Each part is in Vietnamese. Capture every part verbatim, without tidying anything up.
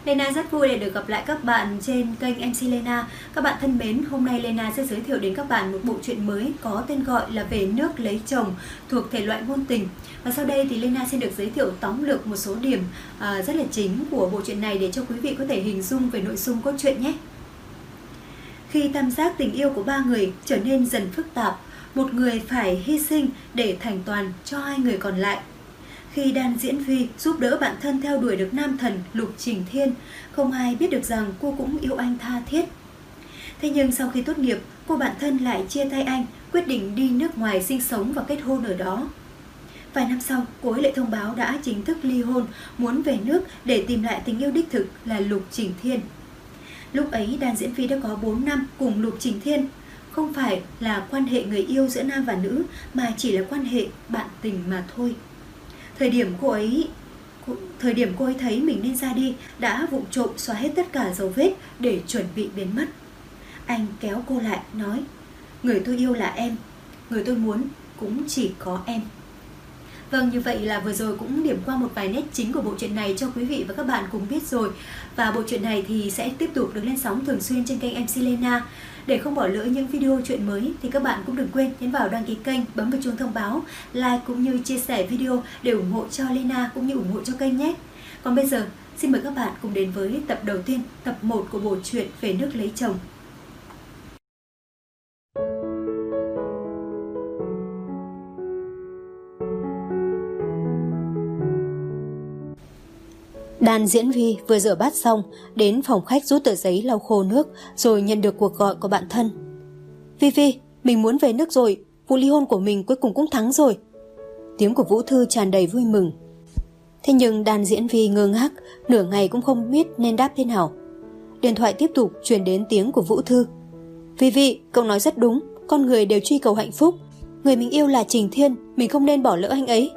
Lena rất vui để được gặp lại các bạn trên kênh em xê Lena. Các bạn thân mến, hôm nay Lena sẽ giới thiệu đến các bạn một bộ truyện mới có tên gọi là Về nước lấy chồng, thuộc thể loại ngôn tình. Và sau đây thì Lena xin được giới thiệu tóm lược một số điểm à, rất là chính của bộ truyện này để cho quý vị có thể hình dung về nội dung cốt truyện nhé. Khi tam giác tình yêu của ba người trở nên dần phức tạp, một người phải hy sinh để thành toàn cho hai người còn lại. Khi Đan Diễn Vi giúp đỡ bạn thân theo đuổi được nam thần Lục Trình Thiên, không ai biết được rằng cô cũng yêu anh tha thiết. Thế nhưng sau khi tốt nghiệp, cô bạn thân lại chia tay anh, quyết định đi nước ngoài sinh sống và kết hôn ở đó. Vài năm sau, cô ấy lại thông báo đã chính thức ly hôn, muốn về nước để tìm lại tình yêu đích thực là Lục Trình Thiên. Lúc ấy Đan Diễn Vi đã có bốn năm cùng Lục Trình Thiên. Không phải là quan hệ người yêu giữa nam và nữ, mà chỉ là quan hệ bạn tình mà thôi. Thời điểm cô ấy Thời điểm cô ấy thấy mình nên ra đi, đã vụng trộm xóa hết tất cả dấu vết để chuẩn bị biến mất. Anh kéo cô lại, nói: người tôi yêu là em, người tôi muốn cũng chỉ có em. Vâng, như vậy là vừa rồi cũng điểm qua một vài nét chính của bộ truyện này cho quý vị và các bạn cùng biết rồi. Và bộ truyện này thì sẽ tiếp tục được lên sóng thường xuyên trên kênh em xê Lena. Để không bỏ lỡ những video truyện mới thì các bạn cũng đừng quên nhấn vào đăng ký kênh, bấm vào chuông thông báo, like cũng như chia sẻ video để ủng hộ cho Lena cũng như ủng hộ cho kênh nhé. Còn bây giờ, xin mời các bạn cùng đến với tập đầu tiên, tập một của bộ truyện Về nước lấy chồng. Đan Diễn Vi vừa rửa bát xong, đến phòng khách rút tờ giấy lau khô nước, rồi nhận được cuộc gọi của bạn thân. Vi Vi, mình muốn về nước rồi, vụ ly hôn của mình cuối cùng cũng thắng rồi. Tiếng của Vũ Thư tràn đầy vui mừng. Thế nhưng Đan Diễn Vi ngơ ngác, nửa ngày cũng không biết nên đáp thế nào. Điện thoại tiếp tục truyền đến tiếng của Vũ Thư. Vi Vi, cậu nói rất đúng, con người đều truy cầu hạnh phúc. Người mình yêu là Trình Thiên, mình không nên bỏ lỡ anh ấy.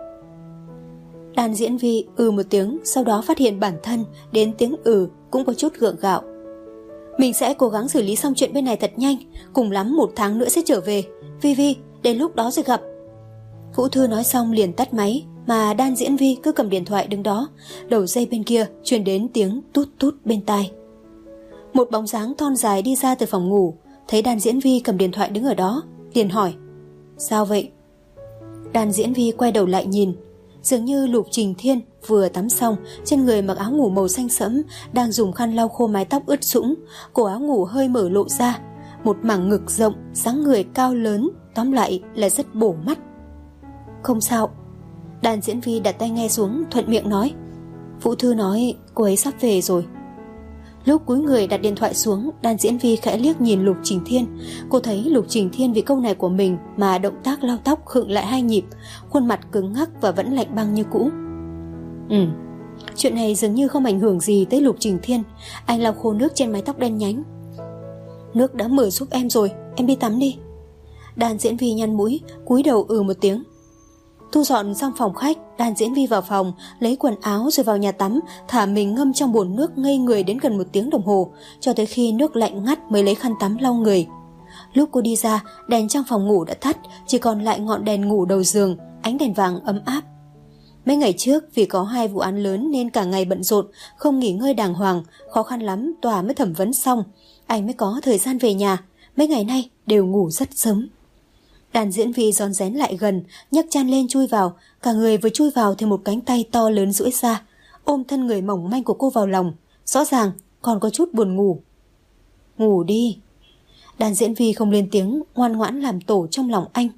Đan Diễn Vi ừ một tiếng, sau đó phát hiện bản thân đến tiếng ừ cũng có chút gượng gạo. Mình sẽ cố gắng xử lý xong chuyện bên này thật nhanh, cùng lắm một tháng nữa sẽ trở về. Vi Vi, đến lúc đó rồi gặp. Vũ Thư nói xong liền tắt máy, mà Đan Diễn Vi cứ cầm điện thoại đứng đó. Đầu dây bên kia truyền đến tiếng tút tút bên tai. Một bóng dáng thon dài đi ra từ phòng ngủ, thấy Đan Diễn Vi cầm điện thoại đứng ở đó, liền hỏi: sao vậy? Đan Diễn Vi quay đầu lại nhìn, dường như Lục Trình Thiên vừa tắm xong, trên người mặc áo ngủ màu xanh sẫm, đang dùng khăn lau khô mái tóc ướt sũng, cổ áo ngủ hơi mở lộ ra, một mảng ngực rộng, dáng người cao lớn, tóm lại là rất bổ mắt. Không sao. Đan Diễn Vi đặt tay nghe xuống, thuận miệng nói: Vũ Thư nói cô ấy sắp về rồi. Lúc cúi người đặt điện thoại xuống, Đan Diễn Vi khẽ liếc nhìn Lục Trình Thiên. Cô thấy Lục Trình Thiên vì câu này của mình mà động tác lau tóc khựng lại hai nhịp, khuôn mặt cứng ngắc và vẫn lạnh băng như cũ. Ừ, chuyện này dường như không ảnh hưởng gì tới Lục Trình Thiên. Anh lau khô nước trên mái tóc đen nhánh. Nước đã mở giúp em rồi, em đi tắm đi. Đan Diễn Vi nhăn mũi, cúi đầu ừ một tiếng. Thu dọn xong phòng khách, Đan Diễn Vi vào phòng, lấy quần áo rồi vào nhà tắm, thả mình ngâm trong bồn nước ngây người đến gần một tiếng đồng hồ, cho tới khi nước lạnh ngắt mới lấy khăn tắm lau người. Lúc cô đi ra, đèn trong phòng ngủ đã tắt, chỉ còn lại ngọn đèn ngủ đầu giường, ánh đèn vàng ấm áp. Mấy ngày trước vì có hai vụ án lớn nên cả ngày bận rộn, không nghỉ ngơi đàng hoàng, khó khăn lắm tòa mới thẩm vấn xong, anh mới có thời gian về nhà. Mấy ngày nay đều ngủ rất sớm. Đan Diễn Vi rón rén lại gần, nhấc chăn lên chui vào, cả người vừa chui vào thì một cánh tay to lớn duỗi ra, ôm thân người mỏng manh của cô vào lòng, rõ ràng còn có chút buồn ngủ. Ngủ đi. Đan Diễn Vi không lên tiếng, ngoan ngoãn làm tổ trong lòng anh.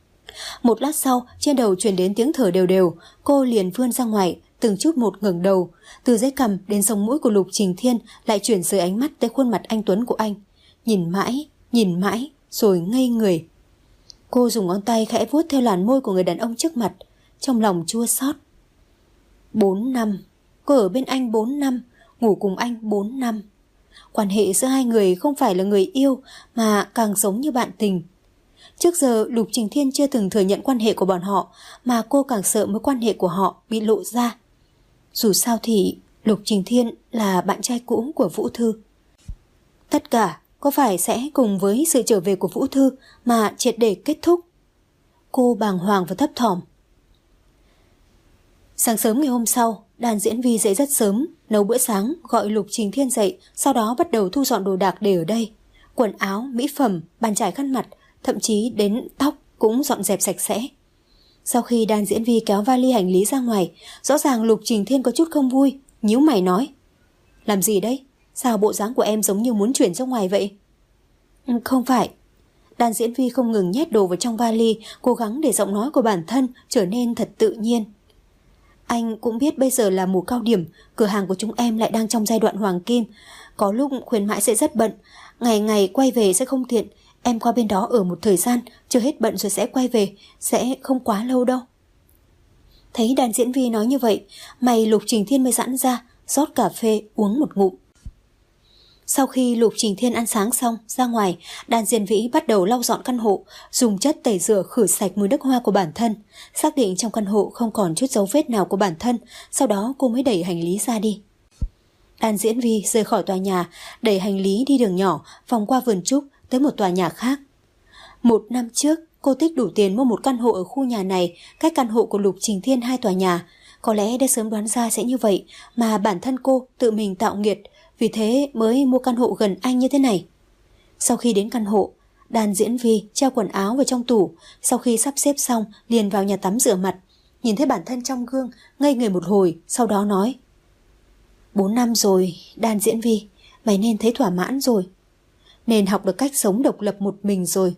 Một lát sau, trên đầu truyền đến tiếng thở đều đều, cô liền vươn ra ngoài, từng chút một ngẩng đầu, từ dưới cằm đến sống mũi của Lục Trình Thiên lại chuyển rời ánh mắt tới khuôn mặt anh tuấn của anh, nhìn mãi, nhìn mãi, rồi ngây người. Cô dùng ngón tay khẽ vuốt theo làn môi của người đàn ông trước mặt, trong lòng chua xót. Bốn năm, cô ở bên anh bốn năm, ngủ cùng anh bốn năm. Quan hệ giữa hai người không phải là người yêu mà càng giống như bạn tình. Trước giờ Lục Trình Thiên chưa từng thừa nhận quan hệ của bọn họ, mà cô càng sợ mối quan hệ của họ bị lộ ra. Dù sao thì Lục Trình Thiên là bạn trai cũ của Vũ Thư. Tất cả có phải sẽ cùng với sự trở về của Vũ Thư mà triệt để kết thúc? Cô bàng hoàng và thấp thỏm. Sáng sớm ngày hôm sau, Đàn Diễn Vi dậy rất sớm, nấu bữa sáng, gọi Lục Trình Thiên dậy, sau đó bắt đầu thu dọn đồ đạc để ở đây. Quần áo, mỹ phẩm, bàn chải khăn mặt, thậm chí đến tóc cũng dọn dẹp sạch sẽ. Sau khi Đàn Diễn Vi kéo vali hành lý ra ngoài, rõ ràng Lục Trình Thiên có chút không vui, nhíu mày nói: làm gì đấy? Sao bộ dáng của em giống như muốn chuyển ra ngoài vậy? Không phải. Đàn Diễn Vi không ngừng nhét đồ vào trong vali, cố gắng để giọng nói của bản thân trở nên thật tự nhiên. Anh cũng biết bây giờ là mùa cao điểm, cửa hàng của chúng em lại đang trong giai đoạn hoàng kim. Có lúc khuyến mãi sẽ rất bận, ngày ngày quay về sẽ không tiện. Em qua bên đó ở một thời gian, chưa hết bận rồi sẽ quay về, sẽ không quá lâu đâu. Thấy Đàn Diễn Vi nói như vậy, mày Lục Trình Thiên mới giãn ra, rót cà phê uống một ngụm. Sau khi Lục Trình Thiên ăn sáng xong, ra ngoài, Đàn Diễn Vĩ bắt đầu lau dọn căn hộ, dùng chất tẩy rửa khử sạch mùi nước hoa của bản thân, xác định trong căn hộ không còn chút dấu vết nào của bản thân, sau đó cô mới đẩy hành lý ra đi. Đàn Diễn Vi rời khỏi tòa nhà, đẩy hành lý đi đường nhỏ, vòng qua vườn trúc tới một tòa nhà khác. Một năm trước, cô tích đủ tiền mua một căn hộ ở khu nhà này, cách căn hộ của Lục Trình Thiên hai tòa nhà. Có lẽ đã sớm đoán ra sẽ như vậy, mà bản thân cô tự mình tạo nghiệt, vì thế mới mua căn hộ gần anh như thế này. Sau khi đến căn hộ, Đàn Diễn Vi treo quần áo vào trong tủ, sau khi sắp xếp xong liền vào nhà tắm rửa mặt, nhìn thấy bản thân trong gương, ngây người một hồi, sau đó nói: Bốn năm rồi, Đàn Diễn Vi, mày nên thấy thỏa mãn rồi, nên học được cách sống độc lập một mình rồi.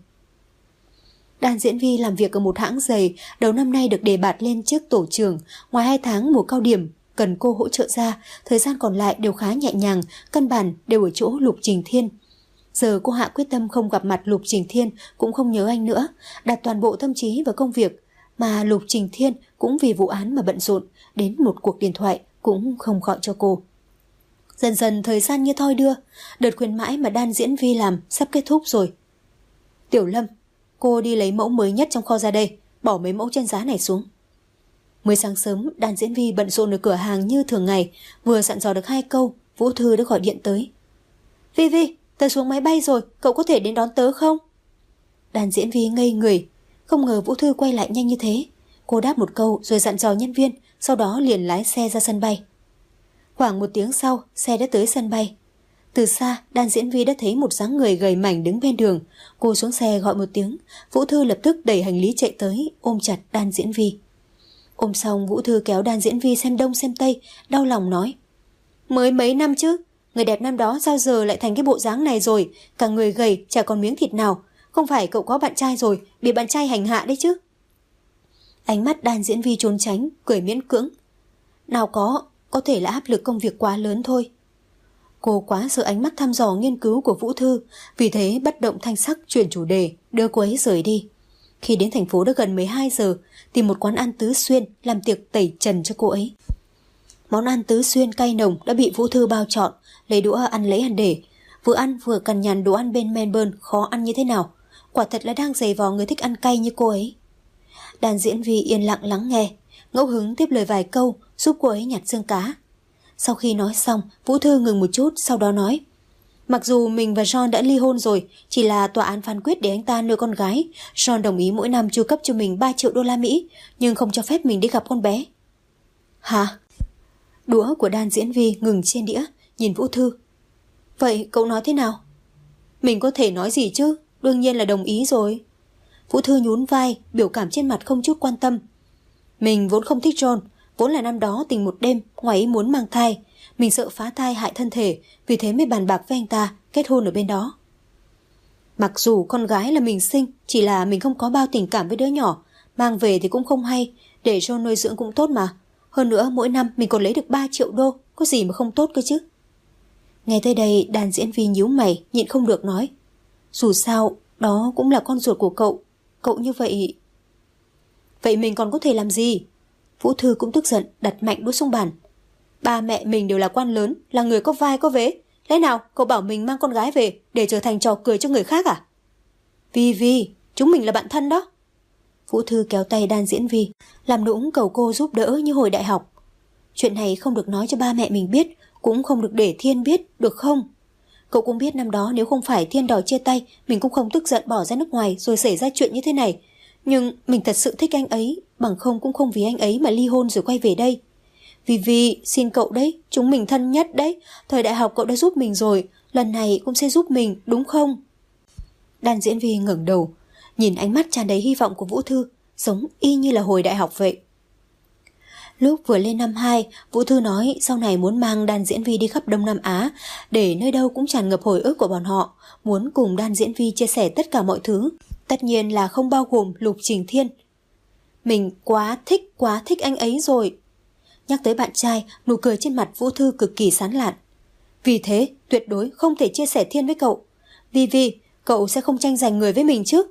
Đàn Diễn Vi làm việc ở một hãng giày, đầu năm nay được đề bạt lên chức tổ trưởng, ngoài hai tháng mùa cao điểm cần cô hỗ trợ ra, thời gian còn lại đều khá nhẹ nhàng, căn bản đều ở chỗ Lục Trình Thiên. Giờ cô hạ quyết tâm không gặp mặt Lục Trình Thiên, cũng không nhớ anh nữa, đặt toàn bộ tâm trí vào công việc, mà Lục Trình Thiên cũng vì vụ án mà bận rộn, đến một cuộc điện thoại cũng không gọi cho cô. Dần dần thời gian như thoi đưa, đợt khuyến mãi mà Đàn Diễn Vi làm sắp kết thúc rồi. Tiểu Lâm, cô đi lấy mẫu mới nhất trong kho ra đây, bỏ mấy mẫu trên giá này xuống. Mới sáng sớm, Đàn Diễn Vi bận rộn ở cửa hàng như thường ngày, vừa dặn dò được hai câu, Vũ Thư đã gọi điện tới. Vi Vi, tớ xuống máy bay rồi, cậu có thể đến đón tớ không? Đàn Diễn Vi ngây người, không ngờ Vũ Thư quay lại nhanh như thế. Cô đáp một câu rồi dặn dò nhân viên, sau đó liền lái xe ra sân bay. Khoảng một tiếng sau, xe đã tới sân bay. Từ xa, Đàn Diễn Vi đã thấy một dáng người gầy mảnh đứng bên đường. Cô xuống xe gọi một tiếng, Vũ Thư lập tức đẩy hành lý chạy tới, ôm chặt Đàn Diễn Vi. Ôm xong, Vũ Thư kéo Đàn Diễn Vi xem đông xem tây, đau lòng nói: Mới mấy năm chứ, người đẹp năm đó sao giờ lại thành cái bộ dáng này rồi, cả người gầy, chả còn miếng thịt nào. Không phải cậu có bạn trai rồi, bị bạn trai hành hạ đấy chứ? Ánh mắt Đàn Diễn Vi trốn tránh, cười miễn cưỡng. Nào có, có thể là áp lực công việc quá lớn thôi. Cô quá sợ ánh mắt thăm dò nghiên cứu của Vũ Thư, vì thế bất động thanh sắc chuyển chủ đề, đưa cô ấy rời đi. Khi đến thành phố đã gần mười hai giờ, tìm một quán ăn Tứ Xuyên làm tiệc tẩy trần cho cô ấy. Món ăn Tứ Xuyên cay nồng đã bị Vũ Thư bao chọn, lấy đũa ăn lấy ăn để. Vừa ăn vừa cằn nhằn đồ ăn bên Melbourne khó ăn như thế nào. Quả thật là đang giày vò người thích ăn cay như cô ấy. Đàn Diễn Vi yên lặng lắng nghe, ngẫu hứng tiếp lời vài câu giúp cô ấy nhặt xương cá. Sau khi nói xong, Vũ Thư ngừng một chút, sau đó nói: Mặc dù mình và John đã ly hôn rồi, chỉ là tòa án phán quyết để anh ta nuôi con gái. John đồng ý mỗi năm chu cấp cho mình ba triệu đô la Mỹ, nhưng không cho phép mình đi gặp con bé. Hả? Đũa của Đàn Diễn Vi ngừng trên đĩa, nhìn Vũ Thư. Vậy cậu nói thế nào? Mình có thể nói gì chứ, đương nhiên là đồng ý rồi. Vũ Thư nhún vai, biểu cảm trên mặt không chút quan tâm. Mình vốn không thích John, vốn là năm đó tình một đêm, ngoài ý muốn mang thai. Mình sợ phá thai hại thân thể, vì thế mới bàn bạc với anh ta, kết hôn ở bên đó. Mặc dù con gái là mình sinh, chỉ là mình không có bao tình cảm với đứa nhỏ, mang về thì cũng không hay, để John nuôi dưỡng cũng tốt mà. Hơn nữa mỗi năm mình còn lấy được ba triệu đô, có gì mà không tốt cơ chứ. Nghe tới đây, Đàn Diễn Vi nhíu mày, nhịn không được nói: Dù sao, đó cũng là con ruột của cậu, cậu như vậy... Vậy mình còn có thể làm gì? Vũ Thư cũng tức giận, đặt mạnh đũa xuống bàn. Ba mẹ mình đều là quan lớn, là người có vai có vế. Lẽ nào cậu bảo mình mang con gái về để trở thành trò cười cho người khác à? Vi Vi, chúng mình là bạn thân đó. Vũ Thư kéo tay Đàn Diễn Vi, làm nũng cầu cô giúp đỡ như hồi đại học. Chuyện này không được nói cho ba mẹ mình biết, cũng không được để Thiên biết, được không? Cậu cũng biết năm đó nếu không phải Thiên đòi chia tay, mình cũng không tức giận bỏ ra nước ngoài rồi xảy ra chuyện như thế này. Nhưng mình thật sự thích anh ấy, bằng không cũng không vì anh ấy mà ly hôn rồi quay về đây. Vì vì, xin cậu đấy, chúng mình thân nhất đấy. Thời đại học cậu đã giúp mình rồi, lần này cũng sẽ giúp mình, đúng không? Đan Diễn Vi ngẩng đầu, nhìn ánh mắt tràn đầy hy vọng của Vũ Thư, giống y như là hồi đại học vậy. Lúc vừa lên năm hai, Vũ Thư nói sau này muốn mang Đan Diễn Vi đi khắp Đông Nam Á, để nơi đâu cũng tràn ngập hồi ức của bọn họ, muốn cùng Đan Diễn Vi chia sẻ tất cả mọi thứ, tất nhiên là không bao gồm Lục Trình Thiên. Mình quá thích, quá thích anh ấy rồi. Nhắc tới bạn trai, nụ cười trên mặt Vũ Thư cực kỳ sán lạn. Vì thế, tuyệt đối không thể chia sẻ Thiên với cậu. Vì vì, cậu sẽ không tranh giành người với mình chứ?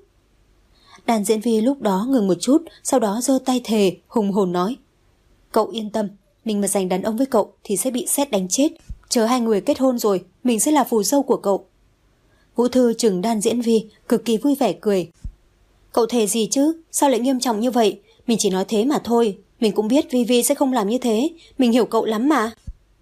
Đan Diễn Vi lúc đó ngừng một chút, sau đó giơ tay thề, hùng hồn nói. Cậu yên tâm, mình mà giành đàn ông với cậu thì sẽ bị sét đánh chết. Chờ hai người kết hôn rồi, mình sẽ là phù dâu của cậu. Vũ Thư trừng Đan Diễn Vi, cực kỳ vui vẻ cười. Cậu thề gì chứ? Sao lại nghiêm trọng như vậy? Mình chỉ nói thế mà thôi. Mình cũng biết Vi Vi sẽ không làm như thế. Mình hiểu cậu lắm mà.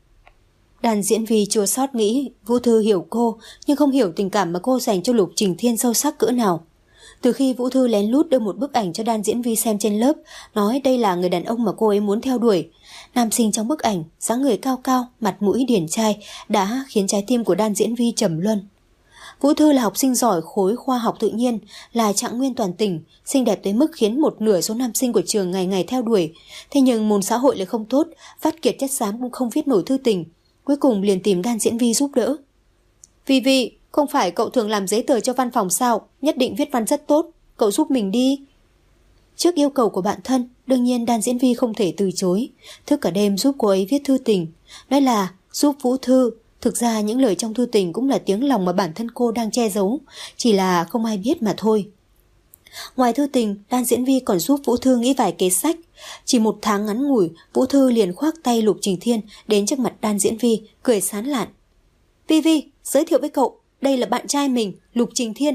Đan Diễn Vi chua xót nghĩ Vũ Thư hiểu cô, nhưng không hiểu tình cảm mà cô dành cho Lục Trình Thiên sâu sắc cỡ nào. Từ khi Vũ Thư lén lút đưa một bức ảnh cho Đan Diễn Vi xem trên lớp, nói đây là người đàn ông mà cô ấy muốn theo đuổi, nam sinh trong bức ảnh, dáng người cao cao, mặt mũi điển trai, đã khiến trái tim của Đan Diễn Vi trầm luân. Vũ Thư là học sinh giỏi khối khoa học tự nhiên, là trạng nguyên toàn tỉnh, xinh đẹp tới mức khiến một nửa số nam sinh của trường ngày ngày theo đuổi. Thế nhưng môn xã hội lại không tốt, vắt kiệt chất xám cũng không viết nổi thư tình, cuối cùng liền tìm Đan Diễn Vi giúp đỡ. Vi Vi, không phải cậu thường làm giấy tờ cho văn phòng sao, nhất định viết văn rất tốt, cậu giúp mình đi. Trước yêu cầu của bạn thân, đương nhiên Đan Diễn Vi không thể từ chối, thức cả đêm giúp cô ấy viết thư tình, nói là giúp Vũ Thư. Thực ra những lời trong thư tình cũng là tiếng lòng mà bản thân cô đang che giấu, chỉ là không ai biết mà thôi. Ngoài thư tình, Đan Diễn Vi còn giúp Vũ Thư nghĩ vài kế sách. Chỉ một tháng ngắn ngủi, Vũ Thư liền khoác tay Lục Trình Thiên đến trước mặt Đan Diễn Vi, cười sán lạn. Vi Vi, giới thiệu với cậu, đây là bạn trai mình, Lục Trình Thiên.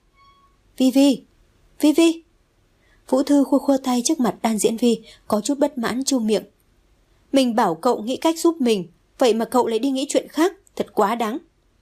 Vi Vi, Vi Vi. Vũ Thư khua khua tay trước mặt Đan Diễn Vi, có chút bất mãn chu miệng. Mình bảo cậu nghĩ cách giúp mình, vậy mà cậu lại đi nghĩ chuyện khác, thật quá đáng.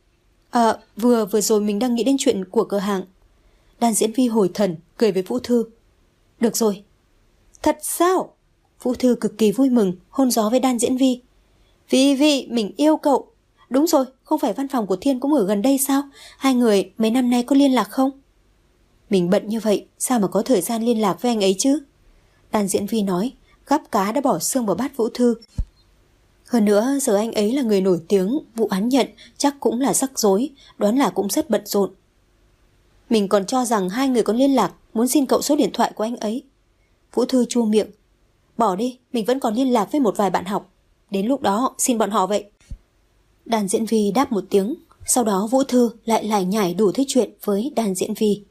À, vừa vừa rồi mình đang nghĩ đến chuyện của cửa hàng. Đan Diễn Vi hồi thần, cười với Vũ Thư. Được rồi. Thật sao? Vũ Thư cực kỳ vui mừng, hôn gió với Đan Diễn Vi. Vi Vi, mình yêu cậu. Đúng rồi, không phải văn phòng của Thiên cũng ở gần đây sao? Hai người mấy năm nay có liên lạc không? Mình bận như vậy, sao mà có thời gian liên lạc với anh ấy chứ? Đan Diễn Vi nói, gắp cá đã bỏ xương vào bát Vũ Thư. Hơn nữa, giờ anh ấy là người nổi tiếng, vụ án nhận chắc cũng là rắc rối, đoán là cũng rất bận rộn. Mình còn cho rằng hai người có liên lạc, muốn xin cậu số điện thoại của anh ấy. Vũ Thư chua miệng. Bỏ đi, mình vẫn còn liên lạc với một vài bạn học. Đến lúc đó, xin bọn họ vậy. Đan Diễn Vi đáp một tiếng, sau đó Vũ Thư lại lải nhải đủ thứ chuyện với Đan Diễn Vi.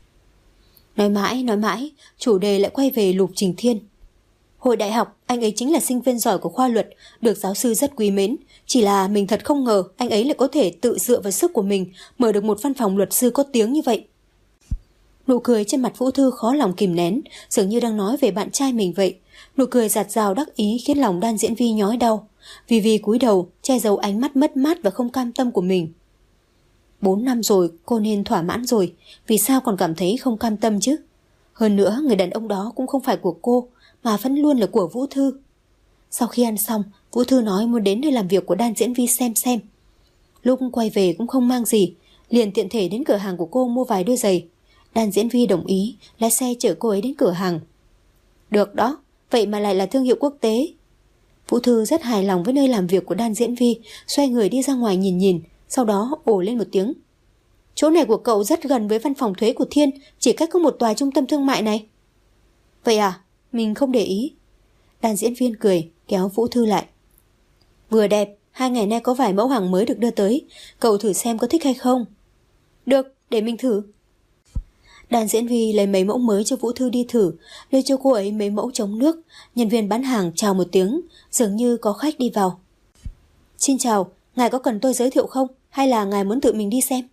Nói mãi, nói mãi, chủ đề lại quay về Lục Trình Thiên. Hồi đại học, anh ấy chính là sinh viên giỏi của khoa luật, được giáo sư rất quý mến. Chỉ là mình thật không ngờ anh ấy lại có thể tự dựa vào sức của mình mở được một văn phòng luật sư có tiếng như vậy. Nụ cười trên mặt Vũ Thư khó lòng kìm nén, dường như đang nói về bạn trai mình vậy. Nụ cười giạt rào đắc ý khiến lòng Đan Diễn Vi nhói đau. Vì vì cúi đầu, che giấu ánh mắt mất mát và không cam tâm của mình. Bốn năm rồi, cô nên thỏa mãn rồi, vì sao còn cảm thấy không cam tâm chứ? Hơn nữa, người đàn ông đó cũng không phải của cô, mà vẫn luôn là của Vũ Thư. Sau khi ăn xong, Vũ Thư nói muốn đến nơi làm việc của Đan Diễn Vi xem xem. Lúc quay về cũng không mang gì, liền tiện thể đến cửa hàng của cô mua vài đôi giày. Đan Diễn Vi đồng ý, lái xe chở cô ấy đến cửa hàng. Được đó, vậy mà lại là thương hiệu quốc tế. Vũ Thư rất hài lòng với nơi làm việc của Đan Diễn Vi, xoay người đi ra ngoài nhìn nhìn, sau đó ồ lên một tiếng. Chỗ này của cậu rất gần với văn phòng thuế của Thiên, chỉ cách có một tòa trung tâm thương mại này. Vậy à, mình không để ý. Đan Diễn Viên cười, kéo Vũ Thư lại. Vừa đẹp, hai ngày nay có vài mẫu hàng mới được đưa tới, cậu thử xem có thích hay không. Được, để mình thử. Đan Diễn Vi lấy mấy mẫu mới cho Vũ Thư đi thử, đưa cho cô ấy mấy mẫu chống nước. Nhân viên bán hàng chào một tiếng, dường như có khách đi vào. Xin chào, ngài có cần tôi giới thiệu không, hay là ngài muốn tự mình đi xem?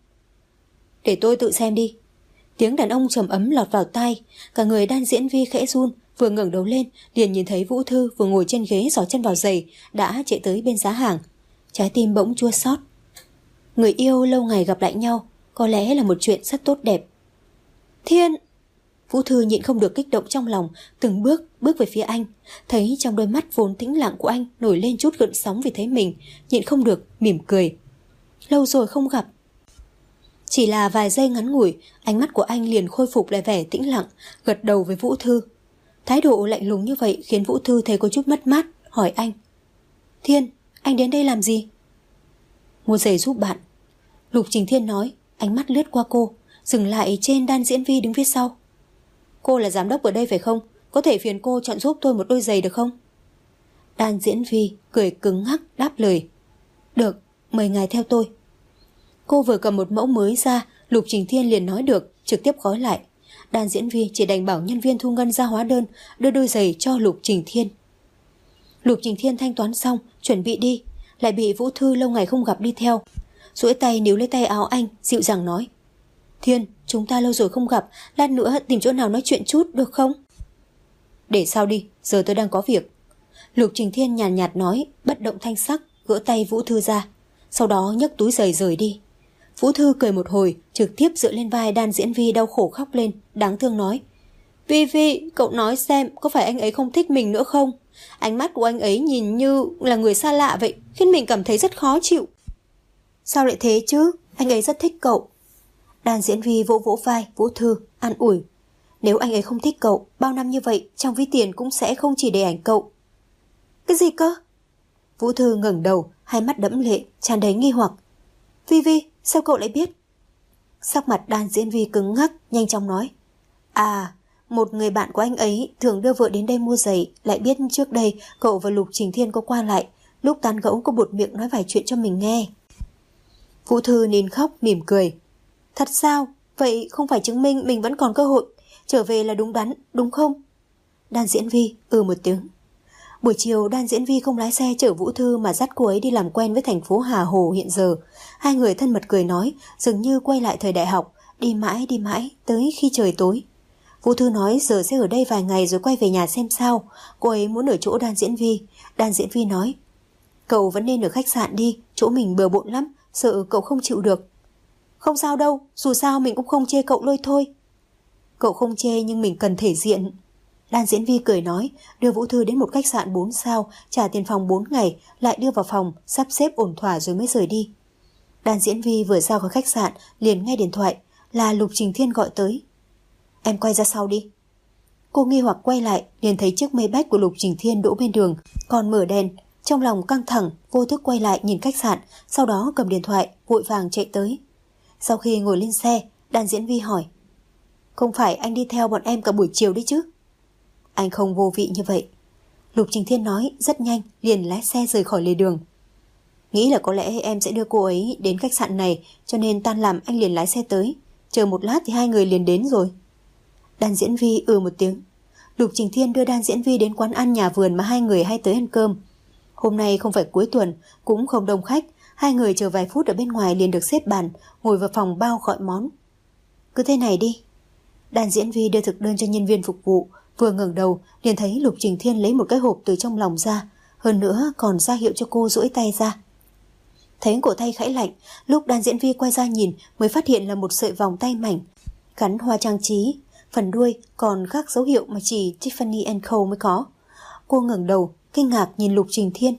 Để tôi tự xem đi. Tiếng đàn ông trầm ấm lọt vào tai, cả người Đan Diễn Vi khẽ run, vừa ngẩng đầu lên liền nhìn thấy Vũ Thư vừa ngồi trên ghế giỏ chân vào giày đã chạy tới bên giá hàng. Trái tim bỗng chua xót. Người yêu lâu ngày gặp lại nhau, có lẽ là một chuyện rất tốt đẹp. Thiên! Vũ Thư nhịn không được kích động trong lòng, từng bước bước về phía anh. Thấy trong đôi mắt vốn tĩnh lặng của anh nổi lên chút gợn sóng vì thấy mình, nhịn không được mỉm cười. Lâu rồi không gặp. Chỉ là vài giây ngắn ngủi, ánh mắt của anh liền khôi phục lại vẻ tĩnh lặng, gật đầu với Vũ Thư. Thái độ lạnh lùng như vậy khiến Vũ Thư thấy có chút mất mát, hỏi anh. Thiên, anh đến đây làm gì? Mua giày giúp bạn. Lục Trình Thiên nói, ánh mắt lướt qua cô, dừng lại trên Đan Diễn Vi đứng phía sau. Cô là giám đốc ở đây phải không? Có thể phiền cô chọn giúp tôi một đôi giày được không? Đan Diễn Vi cười cứng ngắc đáp lời. Được, mời ngài theo tôi. Cô vừa cầm một mẫu mới ra, Lục Trình Thiên liền nói được, trực tiếp gói lại. Đan Diễn Vi chỉ đành bảo nhân viên thu ngân ra hóa đơn, đưa đôi giày cho Lục Trình Thiên. Lục Trình Thiên thanh toán xong, chuẩn bị đi, lại bị Vũ Thư lâu ngày không gặp đi theo. Duỗi tay níu lấy tay áo anh, dịu dàng nói. Thiên, chúng ta lâu rồi không gặp, lát nữa tìm chỗ nào nói chuyện chút được không? Để sau đi, giờ tôi đang có việc. Lục Trình Thiên nhàn nhạt, nhạt nói, bất động thanh sắc, gỡ tay Vũ Thư ra. Sau đó nhấc túi giày rời đi. Vũ Thư cười một hồi, trực tiếp dựa lên vai Đan Diễn Vi đau khổ khóc lên, đáng thương nói. Vi Vi, cậu nói xem, có phải anh ấy không thích mình nữa không? Ánh mắt của anh ấy nhìn như là người xa lạ vậy, khiến mình cảm thấy rất khó chịu. Sao lại thế chứ? Anh ấy rất thích cậu. Đan Diễn Vi vỗ vỗ vai Vũ Thư, an ủi. Nếu anh ấy không thích cậu, bao năm như vậy, trong ví tiền cũng sẽ không chỉ để ảnh cậu. Cái gì cơ? Vũ Thư ngẩng đầu, hai mắt đẫm lệ, tràn đầy nghi hoặc. Vi Vi, sao cậu lại biết? Sắc mặt Đan Diễn Vi cứng ngắc, nhanh chóng nói. À, một người bạn của anh ấy thường đưa vợ đến đây mua giày, lại biết trước đây cậu và Lục Trình Thiên có qua lại, lúc tán gẫu có buột miệng nói vài chuyện cho mình nghe. Vũ Thư nín khóc mỉm cười. Thật sao? Vậy không phải chứng minh mình vẫn còn cơ hội, trở về là đúng đắn, đúng không? Đan Diễn Vi ừ một tiếng. Buổi chiều Đan Diễn Vi không lái xe chở Vũ Thư mà dắt cô ấy đi làm quen với thành phố Hà Hồ hiện giờ. Hai người thân mật cười nói, dường như quay lại thời đại học, đi mãi đi mãi tới khi trời tối. Vũ Thư nói giờ sẽ ở đây vài ngày rồi quay về nhà xem sao. Cô ấy muốn ở chỗ Đan Diễn Vi. Đan Diễn Vi nói, cậu vẫn nên ở khách sạn đi, chỗ mình bừa bộn lắm, sợ cậu không chịu được. Không sao đâu, dù sao mình cũng không chê cậu lôi thôi. Cậu không chê nhưng mình cần thể diện. Đan Diễn Vi cười nói, đưa Vũ Thư đến một khách sạn bốn sao, trả tiền phòng bốn ngày, lại đưa vào phòng, sắp xếp ổn thỏa rồi mới rời đi. Đan Diễn Vi vừa ra khỏi khách sạn, liền nghe điện thoại, là Lục Trình Thiên gọi tới. Em quay ra sau đi. Cô nghi hoặc quay lại, liền thấy chiếc Maybach của Lục Trình Thiên đỗ bên đường, còn mở đèn. Trong lòng căng thẳng, vô thức quay lại nhìn khách sạn, sau đó cầm điện thoại, vội vàng chạy tới. Sau khi ngồi lên xe, Đan Diễn Vi hỏi. Không phải anh đi theo bọn em cả buổi chiều đấy chứ? Anh không vô vị như vậy. Lục Trình Thiên nói rất nhanh, liền lái xe rời khỏi lề đường. Nghĩ là có lẽ em sẽ đưa cô ấy đến khách sạn này, cho nên tan làm anh liền lái xe tới. Chờ một lát thì hai người liền đến rồi. Đan Diễn Vi ừ một tiếng. Lục Trình Thiên đưa Đan Diễn Vi đến quán ăn nhà vườn mà hai người hay tới ăn cơm. Hôm nay không phải cuối tuần, cũng không đông khách. Hai người chờ vài phút ở bên ngoài liền được xếp bàn, ngồi vào phòng bao gọi món. Cứ thế này đi. Đan Diễn Vi đưa thực đơn cho nhân viên phục vụ, vừa ngẩng đầu liền thấy Lục Trình Thiên lấy một cái hộp từ trong lòng ra, hơn nữa còn ra hiệu cho cô duỗi tay ra. Thấy cổ tay khẽ lạnh, lúc Đan Diễn Vi quay ra nhìn mới phát hiện là một sợi vòng tay mảnh, gắn hoa trang trí, phần đuôi còn khác dấu hiệu mà chỉ Tiffany and Co mới có. Cô ngẩng đầu, kinh ngạc nhìn Lục Trình Thiên.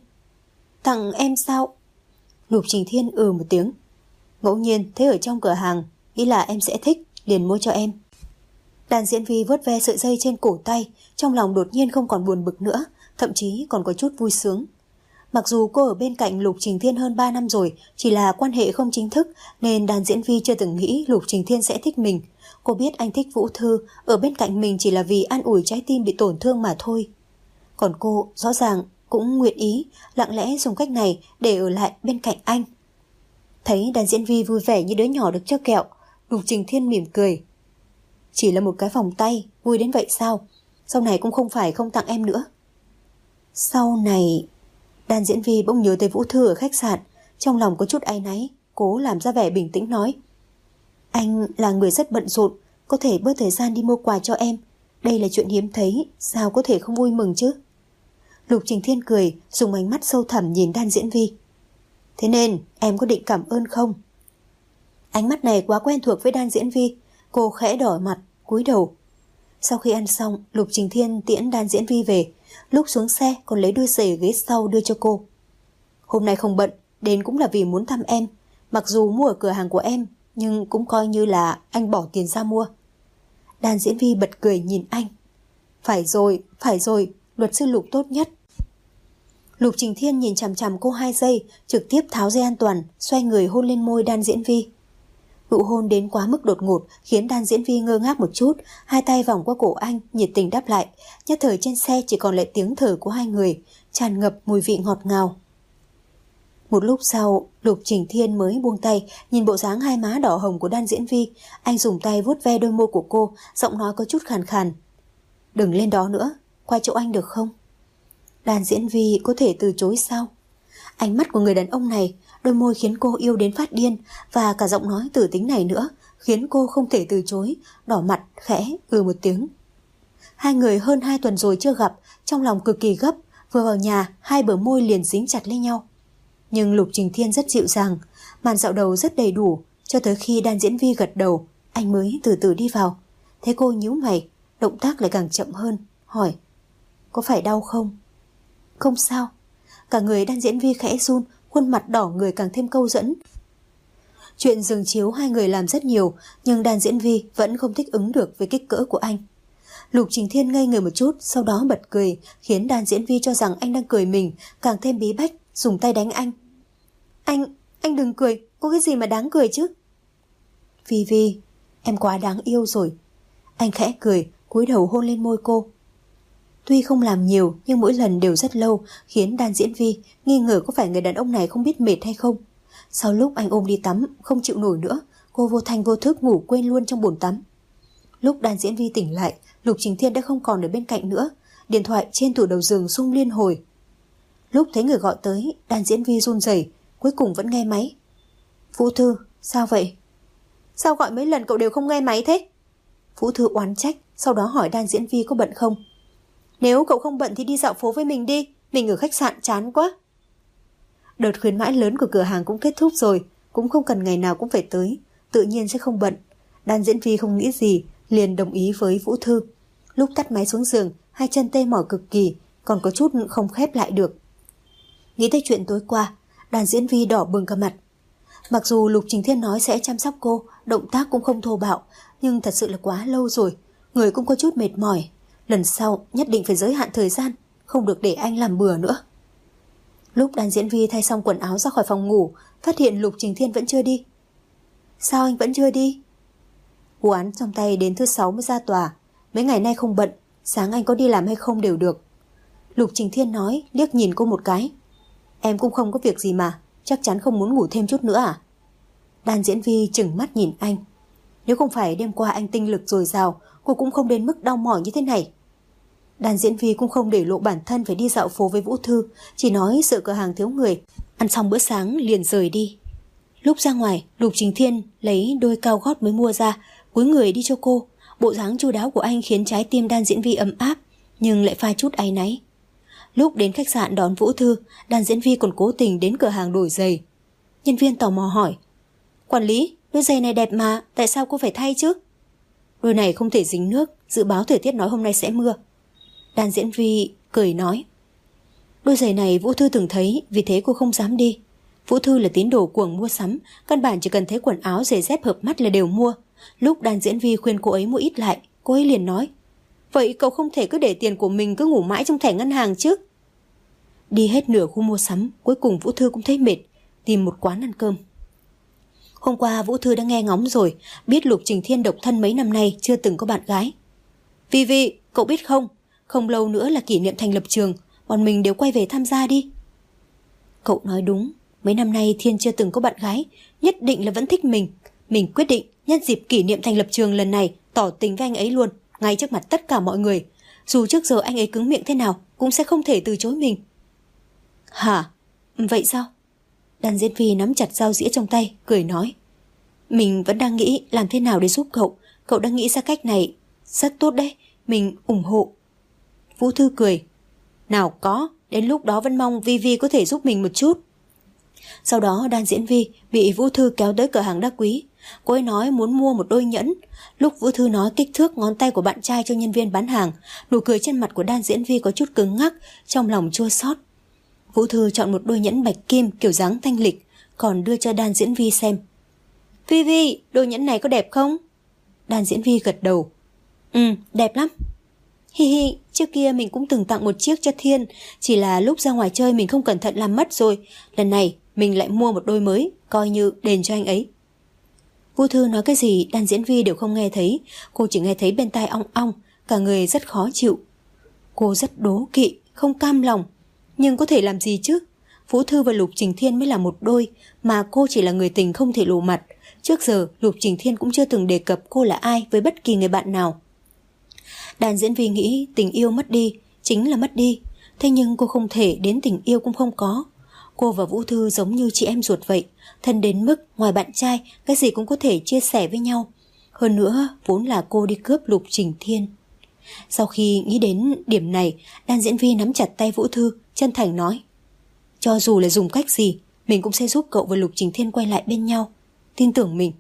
Tặng em sao? Lục Trình Thiên ừ một tiếng. Ngẫu nhiên thấy ở trong cửa hàng, nghĩ là em sẽ thích, liền mua cho em. Đan Diễn Vi vuốt ve sợi dây trên cổ tay, trong lòng đột nhiên không còn buồn bực nữa, thậm chí còn có chút vui sướng. Mặc dù cô ở bên cạnh Lục Trình Thiên hơn ba năm rồi, chỉ là quan hệ không chính thức, nên Đan Diễn Vi chưa từng nghĩ Lục Trình Thiên sẽ thích mình. Cô biết anh thích Vũ Thư, ở bên cạnh mình chỉ là vì an ủi trái tim bị tổn thương mà thôi. Còn cô rõ ràng cũng nguyện ý, lặng lẽ dùng cách này để ở lại bên cạnh anh. Thấy Đan Diễn Vi vui vẻ như đứa nhỏ được cho kẹo, Lục Trình Thiên mỉm cười. Chỉ là một cái vòng tay, vui đến vậy sao? Sau này cũng không phải không tặng em nữa. Sau này... Đan Diễn Vi bỗng nhớ tới Vũ Thư ở khách sạn, trong lòng có chút áy náy, cố làm ra vẻ bình tĩnh nói. Anh là người rất bận rộn, có thể bớt thời gian đi mua quà cho em. Đây là chuyện hiếm thấy, sao có thể không vui mừng chứ? Lục Trình Thiên cười, dùng ánh mắt sâu thẳm nhìn Đan Diễn Vi. Thế nên em có định cảm ơn không? Ánh mắt này quá quen thuộc với Đan Diễn Vi. Cô khẽ đỏ mặt, cúi đầu. Sau khi ăn xong, Lục Trình Thiên tiễn Đan Diễn Vi về. Lúc xuống xe còn lấy đôi giày ở ghế sau đưa cho cô. Hôm nay không bận, đến cũng là vì muốn thăm em. Mặc dù mua ở cửa hàng của em, nhưng cũng coi như là anh bỏ tiền ra mua. Đan Diễn Vi bật cười nhìn anh. Phải rồi, phải rồi, luật sư Lục tốt nhất. Lục Trình Thiên nhìn chằm chằm cô hai giây, trực tiếp tháo dây an toàn, xoay người hôn lên môi Đan Diễn Vi. Nụ hôn đến quá mức đột ngột khiến Đan Diễn Vi ngơ ngác một chút, hai tay vòng qua cổ anh, nhiệt tình đáp lại. Nhất thời trên xe chỉ còn lại tiếng thở của hai người, tràn ngập mùi vị ngọt ngào. Một lúc sau, Lục Trình Thiên mới buông tay, nhìn bộ dáng hai má đỏ hồng của Đan Diễn Vi, anh dùng tay vuốt ve đôi môi của cô, giọng nói có chút khàn khàn. Đừng lên đó nữa, qua chỗ anh được không? Đan Diễn Vi có thể từ chối sao? Ánh mắt của người đàn ông này, đôi môi khiến cô yêu đến phát điên, và cả giọng nói tử tính này nữa khiến cô không thể từ chối, đỏ mặt khẽ ừ một tiếng. Hai người hơn hai tuần rồi chưa gặp, trong lòng cực kỳ gấp, vừa vào nhà hai bờ môi liền dính chặt lên nhau. Nhưng Lục Trình Thiên rất dịu dàng, màn dạo đầu rất đầy đủ, cho tới khi Đan Diễn Vi gật đầu, anh mới từ từ đi vào. Thấy cô nhíu mày, động tác lại càng chậm hơn, hỏi: Có phải đau không? Không sao. Cả người Đan Diễn Vi khẽ run, khuôn mặt đỏ người càng thêm câu dẫn. Chuyện giường chiếu hai người làm rất nhiều, nhưng Đan Diễn Vi vẫn không thích ứng được với kích cỡ của anh. Lục Trình Thiên ngây người một chút, sau đó bật cười, khiến Đan Diễn Vi cho rằng anh đang cười mình, càng thêm bí bách, dùng tay đánh anh. Anh, anh đừng cười, có cái gì mà đáng cười chứ? Vi Vi, em quá đáng yêu rồi. Anh khẽ cười, cúi đầu hôn lên môi cô. Tuy không làm nhiều nhưng mỗi lần đều rất lâu, khiến Đan Diễn Vi nghi ngờ có phải người đàn ông này không biết mệt hay không. Sau lúc anh ôm đi tắm, không chịu nổi nữa, cô vô thanh vô thức ngủ quên luôn trong bồn tắm. Lúc Đan Diễn Vi tỉnh lại, Lục Trình Thiên đã không còn ở bên cạnh nữa, điện thoại trên tủ đầu giường rung liên hồi. Lúc thấy người gọi tới, Đan Diễn Vi run rẩy, cuối cùng vẫn nghe máy. Vũ Thư, sao vậy? Sao gọi mấy lần cậu đều không nghe máy thế? Vũ Thư oán trách, sau đó hỏi Đan Diễn Vi có bận không. Nếu cậu không bận thì đi dạo phố với mình đi, mình ở khách sạn chán quá. Đợt khuyến mãi lớn của cửa hàng cũng kết thúc rồi, cũng không cần ngày nào cũng phải tới, tự nhiên sẽ không bận. Đan Diễn Vi không nghĩ gì, liền đồng ý với Vũ Thư. Lúc tắt máy xuống giường, hai chân tê mỏi cực kỳ, còn có chút không khép lại được. Nghĩ tới chuyện tối qua, Đan Diễn Vi đỏ bừng cả mặt. Mặc dù Lục Trình Thiên nói sẽ chăm sóc cô, động tác cũng không thô bạo, nhưng thật sự là quá lâu rồi, người cũng có chút mệt mỏi. Lần sau nhất định phải giới hạn thời gian, không được để anh làm bừa nữa. Lúc Đan Diễn Vi thay xong quần áo ra khỏi phòng ngủ, phát hiện Lục Trình Thiên vẫn chưa đi. Sao anh vẫn chưa đi? Vụ án trong tay đến thứ sáu mới ra tòa, mấy ngày nay không bận, sáng anh có đi làm hay không đều được. Lục Trình Thiên nói, liếc nhìn cô một cái. Em cũng không có việc gì mà, chắc chắn không muốn ngủ thêm chút nữa à? Đan Diễn Vi trừng mắt nhìn anh. Nếu không phải đêm qua anh tinh lực dồi dào, cô cũng không đến mức đau mỏi như thế này. Đan Diễn Vi cũng không để lộ bản thân phải đi dạo phố với Vũ Thư, chỉ nói sợ cửa hàng thiếu người. Ăn xong bữa sáng liền rời đi. Lúc ra ngoài, Lục Trình Thiên lấy đôi cao gót mới mua ra, cúi người đi cho cô. Bộ dáng chu đáo của anh khiến trái tim Đan Diễn Vi ấm áp, nhưng lại pha chút áy náy. Lúc đến khách sạn đón Vũ Thư, Đan Diễn Vi còn cố tình đến cửa hàng đổi giày. Nhân viên tò mò hỏi: Quản lý, đôi giày này đẹp mà, tại sao cô phải thay chứ? Đôi này không thể dính nước, dự báo thời tiết nói hôm nay sẽ mưa. Đan Diễn Vi cười nói. Đôi giày này Vũ Thư từng thấy, vì thế cô không dám đi. Vũ Thư là tín đồ cuồng mua sắm, căn bản chỉ cần thấy quần áo giày dép hợp mắt là đều mua. Lúc Đan Diễn Vi khuyên cô ấy mua ít lại, cô ấy liền nói: Vậy cậu không thể cứ để tiền của mình cứ ngủ mãi trong thẻ ngân hàng chứ? Đi hết nửa khu mua sắm, cuối cùng Vũ Thư cũng thấy mệt, tìm một quán ăn cơm. Hôm qua Vũ Thư đã nghe ngóng rồi, biết Lục Trình Thiên độc thân mấy năm nay chưa từng có bạn gái. Vi Vi, cậu biết không, không lâu nữa là kỷ niệm thành lập trường, bọn mình đều quay về tham gia đi. Cậu nói đúng, mấy năm nay Thiên chưa từng có bạn gái, nhất định là vẫn thích mình. Mình quyết định nhân dịp kỷ niệm thành lập trường lần này tỏ tình với anh ấy luôn, ngay trước mặt tất cả mọi người. Dù trước giờ anh ấy cứng miệng thế nào cũng sẽ không thể từ chối mình. Hả? Vậy sao? Đan Diễn Vi nắm chặt dao dĩa trong tay, cười nói: Mình vẫn đang nghĩ làm thế nào để giúp cậu. Cậu đang nghĩ ra cách này rất tốt đấy, mình ủng hộ. Vũ Thư cười: Nào có, đến lúc đó vẫn mong Vi Vi có thể giúp mình một chút. Sau đó Đan Diễn Vi bị Vũ Thư kéo tới cửa hàng đá quý. Cô ấy nói muốn mua một đôi nhẫn. Lúc Vũ Thư nói kích thước ngón tay của bạn trai cho nhân viên bán hàng, nụ cười trên mặt của Đan Diễn Vi có chút cứng ngắc, trong lòng chua xót. Vũ Thư chọn một đôi nhẫn bạch kim kiểu dáng thanh lịch, còn đưa cho Đan Diễn Vi xem. Vi Vi, đôi nhẫn này có đẹp không? Đan Diễn Vi gật đầu. Ừ, đẹp lắm. Hi hi, trước kia mình cũng từng tặng một chiếc cho Thiên, chỉ là lúc ra ngoài chơi mình không cẩn thận làm mất rồi. Lần này mình lại mua một đôi mới, coi như đền cho anh ấy. Vũ Thư nói cái gì Đan Diễn Vi đều không nghe thấy, cô chỉ nghe thấy bên tai ong ong, cả người rất khó chịu. Cô rất đố kỵ, không cam lòng, nhưng có thể làm gì chứ? Vũ Thư và Lục Trình Thiên mới là một đôi, mà cô chỉ là người tình không thể lộ mặt. Trước giờ Lục Trình Thiên cũng chưa từng đề cập cô là ai với bất kỳ người bạn nào. Đan Diễn Vi nghĩ tình yêu mất đi chính là mất đi, thế nhưng cô không thể đến tình yêu cũng không có. Cô và Vũ Thư giống như chị em ruột vậy, thân đến mức ngoài bạn trai cái gì cũng có thể chia sẻ với nhau. Hơn nữa vốn là cô đi cướp Lục Trình Thiên. Sau khi nghĩ đến điểm này, Đan Diễn Vi nắm chặt tay Vũ Thư, chân thành nói: cho dù là dùng cách gì, mình cũng sẽ giúp cậu và Lục Trình Thiên quay lại bên nhau. Tin tưởng mình.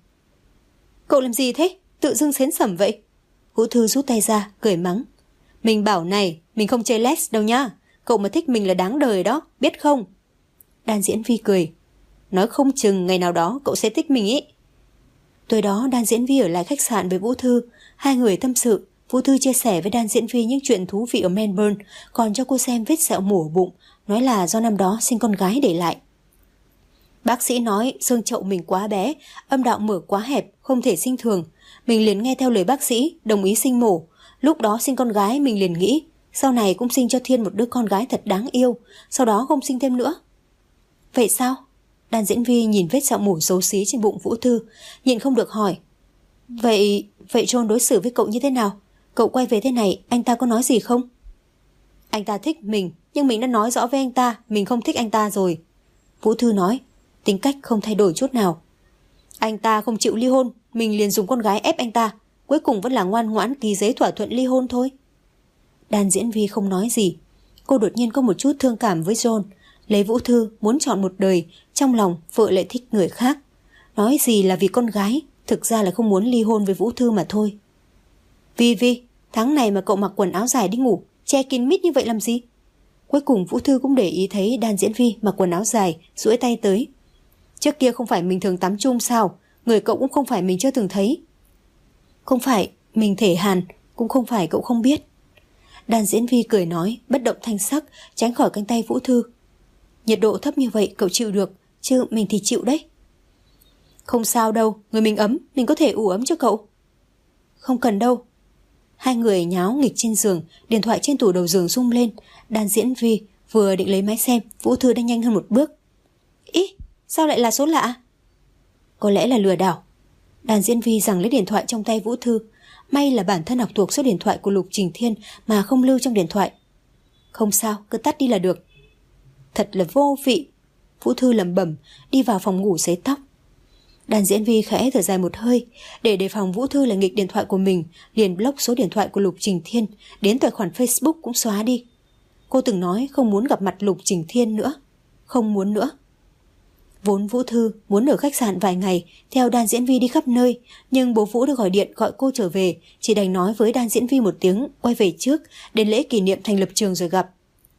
Cậu làm gì thế? Tự dưng xến sẩm vậy. Vũ Thư rút tay ra, cười mắng. Mình bảo này, mình không chơi les đâu nhá. Cậu mà thích mình là đáng đời đó, biết không? Đan Diễn Vi cười. Nói không chừng ngày nào đó cậu sẽ thích mình ý. Tối đó Đan Diễn Vi ở lại khách sạn với Vũ Thư. Hai người tâm sự. Vũ Thư chia sẻ với Đan Diễn Vi những chuyện thú vị ở Melbourne, còn cho cô xem vết sẹo mổ bụng, nói là do năm đó sinh con gái để lại. Bác sĩ nói xương chậu mình quá bé, âm đạo mở quá hẹp, không thể sinh thường. Mình liền nghe theo lời bác sĩ, đồng ý sinh mổ. Lúc đó sinh con gái mình liền nghĩ, sau này cũng sinh cho Thiên một đứa con gái thật đáng yêu, sau đó không sinh thêm nữa. Vậy sao? Đan Diễn Vi nhìn vết sẹo mổ xấu xí trên bụng Vũ Thư, nhịn không được hỏi. Vậy, vậy John đối xử với cậu như thế nào? Cậu quay về thế này, anh ta có nói gì không? Anh ta thích mình, nhưng mình đã nói rõ với anh ta, mình không thích anh ta rồi. Vũ Thư nói, tính cách không thay đổi chút nào. Anh ta không chịu ly hôn, mình liền dùng con gái ép anh ta, cuối cùng vẫn là ngoan ngoãn ký giấy thỏa thuận ly hôn thôi. Đan Diễn Vi không nói gì. Cô đột nhiên có một chút thương cảm với John. Lấy Vũ Thư muốn chọn một đời, trong lòng vợ lại thích người khác. Nói gì là vì con gái, thực ra là không muốn ly hôn với Vũ Thư mà thôi. Vi Vi, tháng này mà cậu mặc quần áo dài đi ngủ, che kín mít như vậy làm gì? Cuối cùng Vũ Thư cũng để ý thấy Đan Diễn Vi mặc quần áo dài, duỗi tay tới. Trước kia không phải mình thường tắm chung sao? Người cậu cũng không phải mình chưa từng thấy. Không phải mình thể hàn, cũng không phải cậu không biết. Đan Diễn Vi cười nói, bất động thanh sắc, tránh khỏi cánh tay Vũ Thư. Nhiệt độ thấp như vậy cậu chịu được, chứ mình thì chịu đấy. Không sao đâu, người mình ấm, mình có thể ủ ấm cho cậu. Không cần đâu. Hai người nháo nghịch trên giường, điện thoại trên tủ đầu giường rung lên. Đan Diễn Vi vừa định lấy máy xem, Vũ Thư đã nhanh hơn một bước. Ý, sao lại là số lạ? Có lẽ là lừa đảo. Đan Diễn Vi giằng lấy điện thoại trong tay Vũ Thư. May là bản thân học thuộc số điện thoại của Lục Trình Thiên mà không lưu trong điện thoại. Không sao, cứ tắt đi là được. Thật là vô vị. Vũ Thư lẩm bẩm, đi vào phòng ngủ sấy tóc. Đan Diễn Vi khẽ thở dài một hơi, để đề phòng Vũ Thư là nghịch điện thoại của mình, liền block số điện thoại của Lục Trình Thiên, đến tài khoản Facebook cũng xóa đi. Cô từng nói không muốn gặp mặt Lục Trình Thiên nữa, không muốn nữa. Vốn Vũ Thư muốn ở khách sạn vài ngày, theo Đan Diễn Vi đi khắp nơi, nhưng bố Vũ được gọi điện gọi cô trở về, chỉ đành nói với Đan Diễn Vi một tiếng, quay về trước, đến lễ kỷ niệm thành lập trường rồi gặp.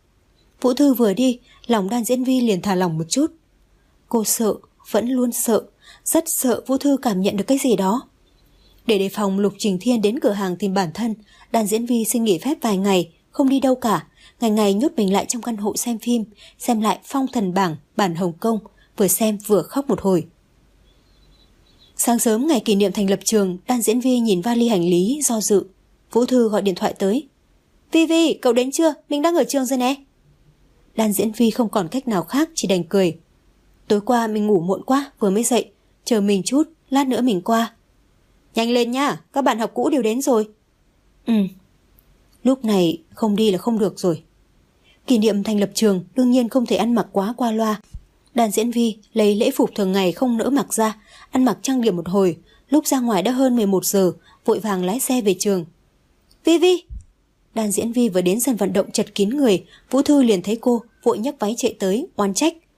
Vũ Thư vừa đi, lòng Đan Diễn Vi liền thả lỏng một chút. Cô sợ, vẫn luôn sợ, rất sợ Vũ Thư cảm nhận được cái gì đó. Để đề phòng Lục Trình Thiên đến cửa hàng tìm bản thân, Đan Diễn Vi xin nghỉ phép vài ngày, không đi đâu cả, ngày ngày nhốt mình lại trong căn hộ xem phim, xem lại Phong Thần Bảng, bản Hồng Kông, vừa xem vừa khóc một hồi. Sáng sớm ngày kỷ niệm thành lập trường, Đan Diễn Vi nhìn vali hành lý do dự. Vũ Thư gọi điện thoại tới. Vi Vi, cậu đến chưa? Mình đang ở trường rồi nè. Đan Diễn Vi không còn cách nào khác, chỉ đành cười. Tối qua mình ngủ muộn quá, vừa mới dậy. Chờ mình chút, lát nữa mình qua. Nhanh lên nha, các bạn học cũ đều đến rồi. Ừ. Lúc này không đi là không được rồi. Kỷ niệm thành lập trường đương nhiên không thể ăn mặc quá qua loa. Đan Diễn Vi lấy lễ phục thường ngày không nỡ mặc ra, ăn mặc trang điểm một hồi. Lúc ra ngoài đã hơn mười một giờ, vội vàng lái xe về trường. Vi Vi! Đan Diễn Vi vừa đến sân vận động chật kín người, Vũ Thư liền thấy cô, vội nhấc váy chạy tới, oán trách.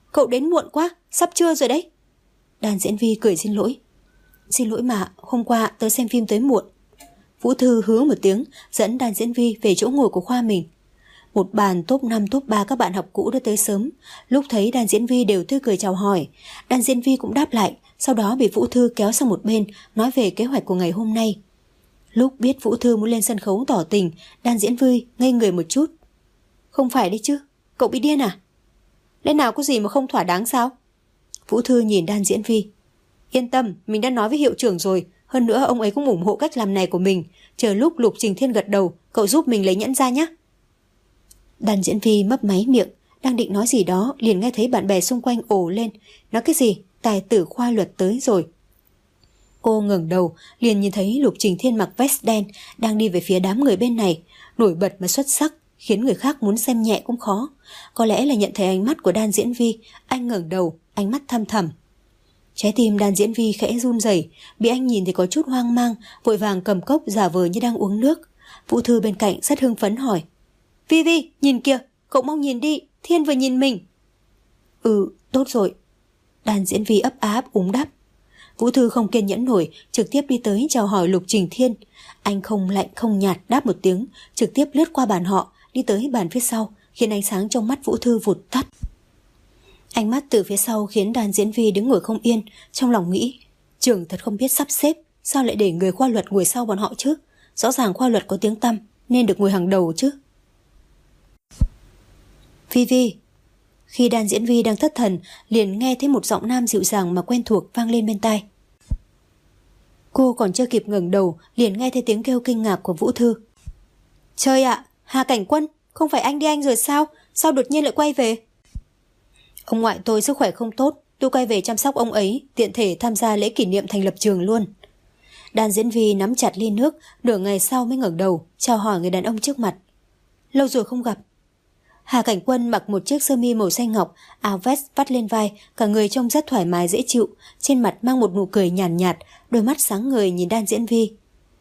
cậu đến muộn quá, sắp trưa rồi đấy. Đan Diễn Vi cười xin lỗi. Xin lỗi mà, hôm qua tớ xem phim tới muộn. Vũ Thư hứ một tiếng, dẫn Đan Diễn Vi về chỗ ngồi của khoa mình. Một bàn top năm top ba các bạn học cũ đã tới sớm. Lúc thấy Đan Diễn Vi đều tươi cười chào hỏi. Đan Diễn Vi cũng đáp lại, sau đó bị Vũ Thư kéo sang một bên, nói về kế hoạch của ngày hôm nay. Lúc biết Vũ Thư muốn lên sân khấu tỏ tình, Đan Diễn Vi ngây người một chút. Không phải đấy chứ, cậu bị điên à? Lẽ nào có gì mà không thỏa đáng sao? Vũ Thư nhìn Đan Diễn Vi. Yên tâm, mình đã nói với hiệu trưởng rồi. Hơn nữa ông ấy cũng ủng hộ cách làm này của mình. Chờ lúc Lục Trình Thiên gật đầu, cậu giúp mình lấy nhẫn ra nhé. Đan Diễn Vi mấp máy miệng, đang định nói gì đó, liền nghe thấy bạn bè xung quanh ồ lên. Nói cái gì? Tài tử khoa luật tới rồi. Cô ngẩng đầu, liền nhìn thấy Lục Trình Thiên mặc vest đen đang đi về phía đám người bên này, nổi bật mà xuất sắc, khiến người khác muốn xem nhẹ cũng khó. Có lẽ là nhận thấy ánh mắt của Đan Diễn Vi, anh ngẩng đầu, ánh mắt thăm thẳm. Trái tim Đan Diễn Vi khẽ run rẩy, bị anh nhìn thì có chút hoang mang, vội vàng cầm cốc giả vờ như đang uống nước. Vũ Thư bên cạnh rất hưng phấn hỏi: Vi Vi, nhìn kìa, cậu mau nhìn đi, Thiên vừa nhìn mình. Ừ, tốt rồi. Đan Diễn Vi ấp á ấp úng đáp. Vũ Thư không kiên nhẫn nổi, trực tiếp đi tới chào hỏi Lục Trình Thiên. Anh không lạnh không nhạt đáp một tiếng, trực tiếp lướt qua bàn họ, đi tới bàn phía sau, khiến ánh sáng trong mắt Vũ Thư vụt tắt. Ánh mắt từ phía sau khiến Đan Diễn Vi đứng ngồi không yên, trong lòng nghĩ, trường thật không biết sắp xếp, sao lại để người khoa luật ngồi sau bọn họ chứ? Rõ ràng khoa luật có tiếng tăm, nên được ngồi hàng đầu chứ. Vi Vi. Khi Đan Diễn Vi đang thất thần, liền nghe thấy một giọng nam dịu dàng mà quen thuộc vang lên bên tai. Cô còn chưa kịp ngẩng đầu, liền nghe thấy tiếng kêu kinh ngạc của Vũ Thư. Trời ạ, Hà Cảnh Quân, không phải anh đi Anh rồi sao? Sao đột nhiên lại quay về? Ông ngoại tôi sức khỏe không tốt, tôi quay về chăm sóc ông ấy, tiện thể tham gia lễ kỷ niệm thành lập trường luôn. Đan Diễn Vi nắm chặt ly nước, nửa ngày sau mới ngẩng đầu, chào hỏi người đàn ông trước mặt. Lâu rồi không gặp. Hà Cảnh Quân mặc một chiếc sơ mi màu xanh ngọc, áo vest vắt lên vai, cả người trông rất thoải mái dễ chịu, trên mặt mang một nụ cười nhàn nhạt, nhạt, đôi mắt sáng ngời nhìn Đan Diễn Vi.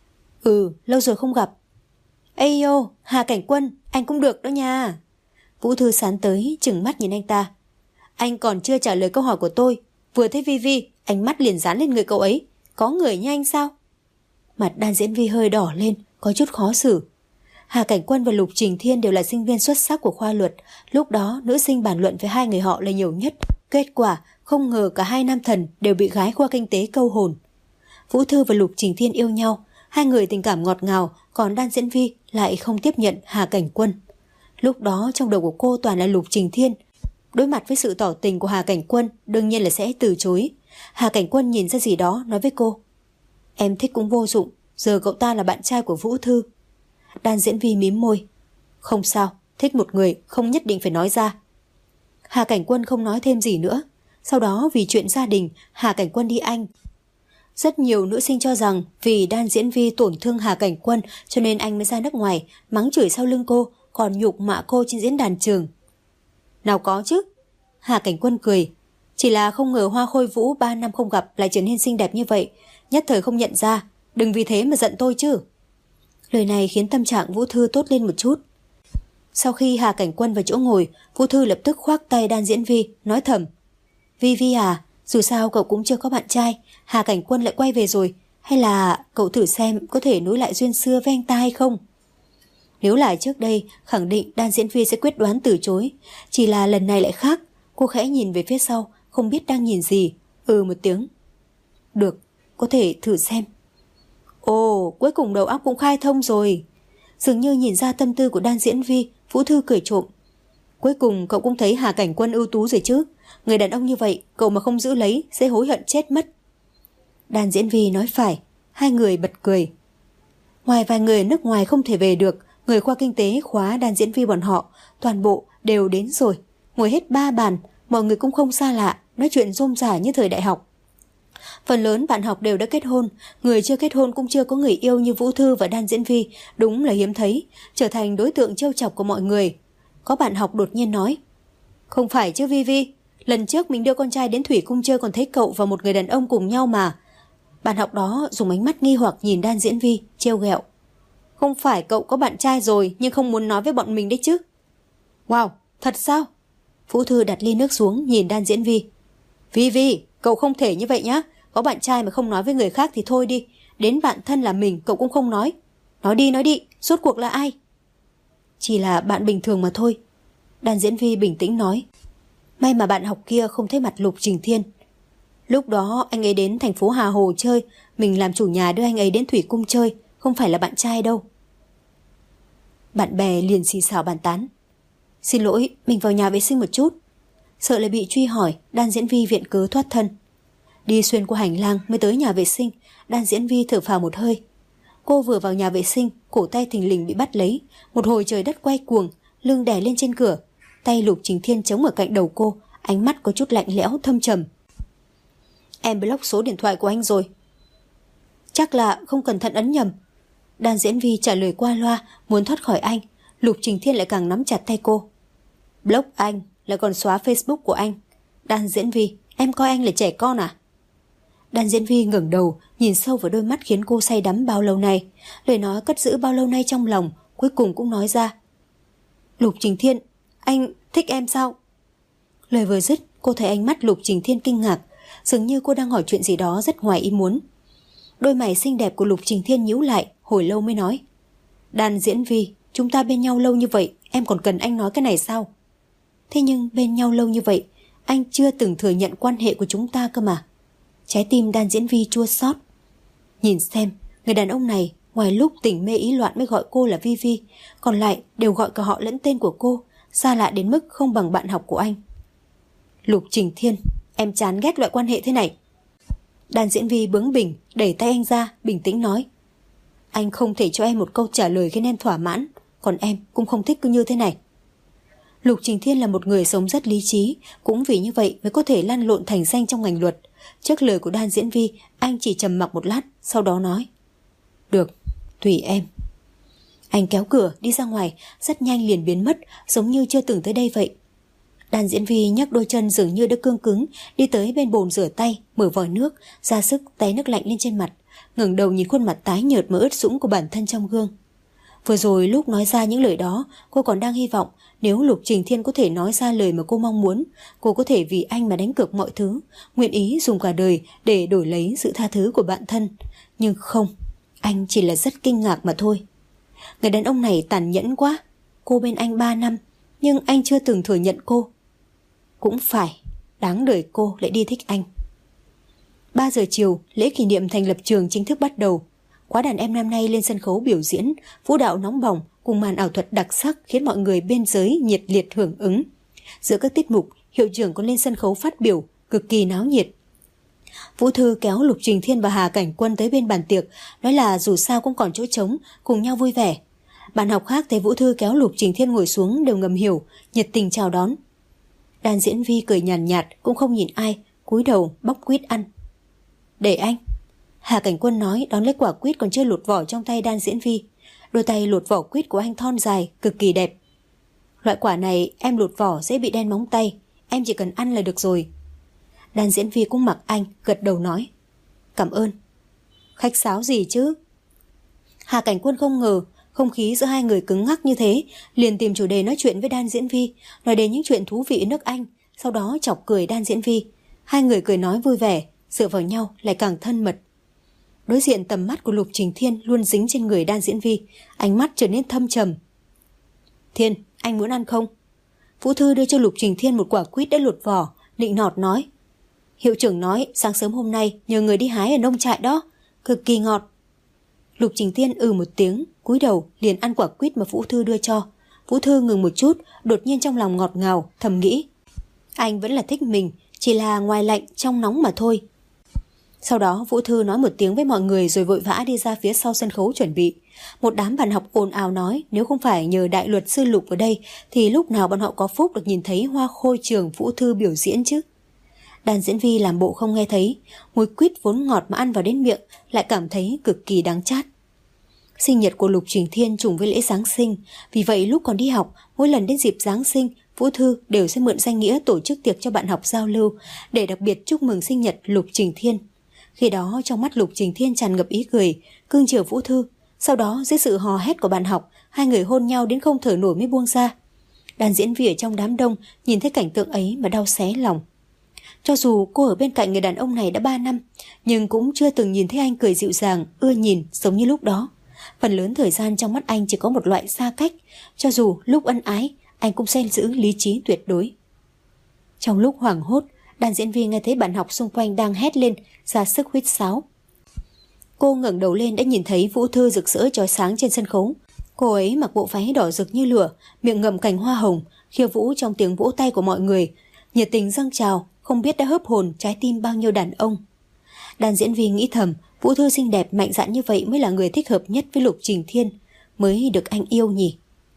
Ừ, lâu rồi không gặp. Ây yo, Hà Cảnh Quân, anh cũng được đó nha. Vũ Thư sán tới, trừng mắt nhìn anh ta. Anh còn chưa trả lời câu hỏi của tôi, vừa thấy Vi Vi, ánh mắt liền dán lên người cậu ấy. Có người như anh sao? Mặt Đan Diễn Vi hơi đỏ lên, có chút khó xử. Hà Cảnh Quân và Lục Trình Thiên đều là sinh viên xuất sắc của khoa luật. Lúc đó nữ sinh bàn luận với hai người họ là nhiều nhất. Kết quả không ngờ cả hai nam thần đều bị gái khoa kinh tế câu hồn. Vũ Thư và Lục Trình Thiên yêu nhau, hai người tình cảm ngọt ngào, còn Đan Diễn Vi lại không tiếp nhận Hà Cảnh Quân. Lúc đó trong đầu của cô toàn là Lục Trình Thiên. Đối mặt với sự tỏ tình của Hà Cảnh Quân, đương nhiên là sẽ từ chối. Hà Cảnh Quân nhìn ra gì đó nói với cô. Em thích cũng vô dụng, giờ cậu ta là bạn trai của Vũ Thư. Đan Diễn Vi mím môi. Không sao, thích một người không nhất định phải nói ra. Hà Cảnh Quân không nói thêm gì nữa. Sau đó vì chuyện gia đình, Hà Cảnh Quân đi Anh. Rất nhiều nữ sinh cho rằng vì Đan Diễn Vi tổn thương Hà Cảnh Quân cho nên anh mới ra nước ngoài, mắng chửi sau lưng cô, còn nhục mạ cô trên diễn đàn trường. Nào có chứ. Hà Cảnh Quân cười. Chỉ là không ngờ Hoa Khôi Vũ ba năm không gặp lại trở nên xinh đẹp như vậy, nhất thời không nhận ra, đừng vì thế mà giận tôi chứ. Lời này khiến tâm trạng Vũ Thư tốt lên một chút. Sau khi Hà Cảnh Quân vào chỗ ngồi, Vũ Thư lập tức khoác tay Đan Diễn Vi, nói thầm. Vi Vi à, dù sao cậu cũng chưa có bạn trai, Hà Cảnh Quân lại quay về rồi, hay là cậu thử xem có thể nối lại duyên xưa với anh ta hay không? Nếu lại trước đây, khẳng định Đan Diễn Vi sẽ quyết đoán từ chối. Chỉ là lần này lại khác, cô khẽ nhìn về phía sau, không biết đang nhìn gì, ừ một tiếng. Được, có thể thử xem. Ồ, cuối cùng đầu óc cũng khai thông rồi. Dường như nhìn ra tâm tư của Đan Diễn Vi, Vũ Thư cười trộm. Cuối cùng cậu cũng thấy Hà Cảnh Quân ưu tú rồi chứ. Người đàn ông như vậy, cậu mà không giữ lấy sẽ hối hận chết mất. Đan Diễn Vi nói phải. Hai người bật cười. Ngoài vài người ở nước ngoài không thể về được, người khoa kinh tế khóa Đan Diễn Vi bọn họ toàn bộ đều đến rồi. Ngồi hết ba bàn, mọi người cũng không xa lạ, nói chuyện rôm rả như thời đại học. Phần lớn bạn học đều đã kết hôn, người chưa kết hôn cũng chưa có người yêu như Vũ Thư và Đan Diễn Vi, đúng là hiếm thấy, trở thành đối tượng trêu chọc của mọi người. Có bạn học đột nhiên nói, không phải chứ Vi Vi, lần trước mình đưa con trai đến Thủy Cung chơi còn thấy cậu và một người đàn ông cùng nhau mà. Bạn học đó dùng ánh mắt nghi hoặc nhìn Đan Diễn Vi, trêu ghẹo. Không phải cậu có bạn trai rồi nhưng không muốn nói với bọn mình đấy chứ. Wow, thật sao? Vũ Thư đặt ly nước xuống nhìn Đan Diễn Vi. Vi Vi, cậu không thể như vậy nhá. Có bạn trai mà không nói với người khác thì thôi đi. Đến bạn thân là mình cậu cũng không nói. Nói đi nói đi, rốt cuộc là ai? Chỉ là bạn bình thường mà thôi. Đan Diễn Vi bình tĩnh nói. May mà bạn học kia không thấy mặt Lục Trình Thiên. Lúc đó anh ấy đến thành phố Hà Hồ chơi, mình làm chủ nhà đưa anh ấy đến Thủy Cung chơi, không phải là bạn trai đâu. Bạn bè liền xì xào bàn tán. Xin lỗi, mình vào nhà vệ sinh một chút. Sợ lại bị truy hỏi, Đan Diễn Vi viện cớ thoát thân. Đi xuyên qua hành lang mới tới nhà vệ sinh, Đan Diễn Vi thở phào một hơi. Cô vừa vào nhà vệ sinh, cổ tay thình lình bị bắt lấy, một hồi trời đất quay cuồng, lưng đè lên trên cửa, tay Lục Trình Thiên chống ở cạnh đầu cô, ánh mắt có chút lạnh lẽo thâm trầm. Em block số điện thoại của anh rồi. Chắc là không cẩn thận ấn nhầm. Đan Diễn Vi trả lời qua loa, muốn thoát khỏi anh. Lục Trình Thiên lại càng nắm chặt tay cô. Block anh là còn xóa Facebook của anh. Đan Diễn Vi, em coi anh là trẻ con à? Đan Diễn Vi ngẩng đầu, nhìn sâu vào đôi mắt khiến cô say đắm bao lâu nay. Lời nói cất giữ bao lâu nay trong lòng, cuối cùng cũng nói ra. Lục Trình Thiên, anh thích em sao? Lời vừa dứt, cô thấy ánh mắt Lục Trình Thiên kinh ngạc, dường như cô đang hỏi chuyện gì đó rất ngoài ý muốn. Đôi mày xinh đẹp của Lục Trình Thiên nhíu lại, hồi lâu mới nói. Đan Diễn Vi, chúng ta bên nhau lâu như vậy, em còn cần anh nói cái này sao? Thế nhưng bên nhau lâu như vậy, anh chưa từng thừa nhận quan hệ của chúng ta cơ mà. Trái tim Đan Diễn Vi chua xót. Nhìn xem, người đàn ông này ngoài lúc tỉnh mê ý loạn mới gọi cô là Vi Vi, còn lại đều gọi cả họ lẫn tên của cô, xa lạ đến mức không bằng bạn học của anh. Lục Trình Thiên, em chán ghét loại quan hệ thế này. Đan Diễn Vi bướng bỉnh, đẩy tay anh ra, bình tĩnh nói. Anh không thể cho em một câu trả lời khiến em thỏa mãn, còn em cũng không thích cứ như thế này. Lục Trình Thiên là một người sống rất lý trí, cũng vì như vậy mới có thể lăn lộn thành danh trong ngành luật. Trước lời của Đan Diễn Vi, anh chỉ trầm mặc một lát, sau đó nói. Được, tùy em. Anh kéo cửa đi ra ngoài, rất nhanh liền biến mất, giống như chưa từng tới đây vậy. Đan Diễn Vi nhấc đôi chân dường như đã cương cứng, đi tới bên bồn rửa tay, mở vòi nước, ra sức té nước lạnh lên trên mặt, ngẩng đầu nhìn khuôn mặt tái nhợt mà ướt sũng của bản thân trong gương. Vừa rồi lúc nói ra những lời đó, cô còn đang hy vọng nếu Lục Trình Thiên có thể nói ra lời mà cô mong muốn, cô có thể vì anh mà đánh cược mọi thứ, nguyện ý dùng cả đời để đổi lấy sự tha thứ của bạn thân. Nhưng không, anh chỉ là rất kinh ngạc mà thôi. Người đàn ông này tàn nhẫn quá. Cô bên anh ba năm, nhưng anh chưa từng thừa nhận cô. Cũng phải, đáng đời cô lại đi thích anh. ba giờ chiều, lễ kỷ niệm thành lập trường chính thức bắt đầu. Khóa đàn em năm nay lên sân khấu biểu diễn, vũ đạo nóng bỏng cùng màn ảo thuật đặc sắc khiến mọi người bên giới nhiệt liệt hưởng ứng. Giữa các tiết mục, hiệu trưởng còn lên sân khấu phát biểu, cực kỳ náo nhiệt. Vũ Thư kéo Lục Trình Thiên và Hà Cảnh Quân tới bên bàn tiệc, nói là dù sao cũng còn chỗ trống, cùng nhau vui vẻ. Bạn học khác thấy Vũ Thư kéo Lục Trình Thiên ngồi xuống đều ngầm hiểu, nhiệt tình chào đón. Đan Diễn Vi cười nhàn nhạt, nhạt, cũng không nhìn ai, cúi đầu bóc quýt ăn. Để anh. Hà Cảnh Quân nói, đón lấy quả quýt còn chưa lột vỏ trong tay Đan Diễn Vi. Đôi tay lột vỏ quýt của anh thon dài, cực kỳ đẹp. Loại quả này em lột vỏ dễ bị đen móng tay, em chỉ cần ăn là được rồi. Đan Diễn Vi cũng mặc anh, gật đầu nói. Cảm ơn. Khách sáo gì chứ? Hà Cảnh Quân không ngờ không khí giữa hai người cứng ngắc như thế, liền tìm chủ đề nói chuyện với Đan Diễn Vi, nói đến những chuyện thú vị ở nước Anh, sau đó chọc cười Đan Diễn Vi. Hai người cười nói vui vẻ, dựa vào nhau lại càng thân mật. Đối diện tầm mắt của Lục Trình Thiên luôn dính trên người Đan Diễn Vi, ánh mắt trở nên thâm trầm. Thiên, anh muốn ăn không? Vũ Thư đưa cho Lục Trình Thiên một quả quýt đã lột vỏ, nịnh nọt nói. Hiệu trưởng nói sáng sớm hôm nay nhờ người đi hái ở nông trại đó, cực kỳ ngọt. Lục Trình Thiên ừ một tiếng, cúi đầu liền ăn quả quýt mà Vũ Thư đưa cho. Vũ Thư ngừng một chút, đột nhiên trong lòng ngọt ngào, thầm nghĩ. Anh vẫn là thích mình, chỉ là ngoài lạnh trong nóng mà thôi. Sau đó Vũ Thư nói một tiếng với mọi người rồi vội vã đi ra phía sau sân khấu chuẩn bị. Một đám bạn học ồn ào nói nếu không phải nhờ đại luật sư Lục ở đây thì lúc nào bọn họ có phúc được nhìn thấy hoa khôi trường Vũ Thư biểu diễn chứ. Đan Diễn Vi làm bộ không nghe thấy, mùi quýt vốn ngọt mà ăn vào đến miệng lại cảm thấy cực kỳ đáng chát. Sinh nhật của Lục Trình Thiên trùng với lễ Giáng sinh, vì vậy lúc còn đi học, mỗi lần đến dịp Giáng sinh, Vũ Thư đều sẽ mượn danh nghĩa tổ chức tiệc cho bạn học giao lưu để đặc biệt chúc mừng sinh nhật Lục Trình Thiên. Khi đó trong mắt Lục Trình Thiên tràn ngập ý cười, cưng chiều Vũ Thư. Sau đó dưới sự hò hét của bạn học, hai người hôn nhau đến không thở nổi mới buông ra. Đàn diễn viên ở trong đám đông nhìn thấy cảnh tượng ấy mà đau xé lòng. Cho dù cô ở bên cạnh người đàn ông này đã ba năm, nhưng cũng chưa từng nhìn thấy anh cười dịu dàng, ưa nhìn giống như lúc đó. Phần lớn thời gian trong mắt anh chỉ có một loại xa cách, cho dù lúc ân ái, anh cũng sẽ giữ lý trí tuyệt đối. Trong lúc hoảng hốt, đàn diễn viên nghe thấy bạn học xung quanh đang hét lên, ra sức huýt sáo. Cô ngẩng đầu lên đã nhìn thấy Vũ Thư rực rỡ chói sáng trên sân khấu. Cô ấy mặc bộ váy đỏ rực như lửa, miệng ngậm cành hoa hồng, khiêu vũ trong tiếng vỗ tay của mọi người, nhiệt tình dâng trào, không biết đã hớp hồn trái tim bao nhiêu đàn ông. Đàn diễn viên nghĩ thầm, Vũ Thư xinh đẹp mạnh dạn như vậy mới là người thích hợp nhất với Lục Trình Thiên, mới được anh yêu nhỉ.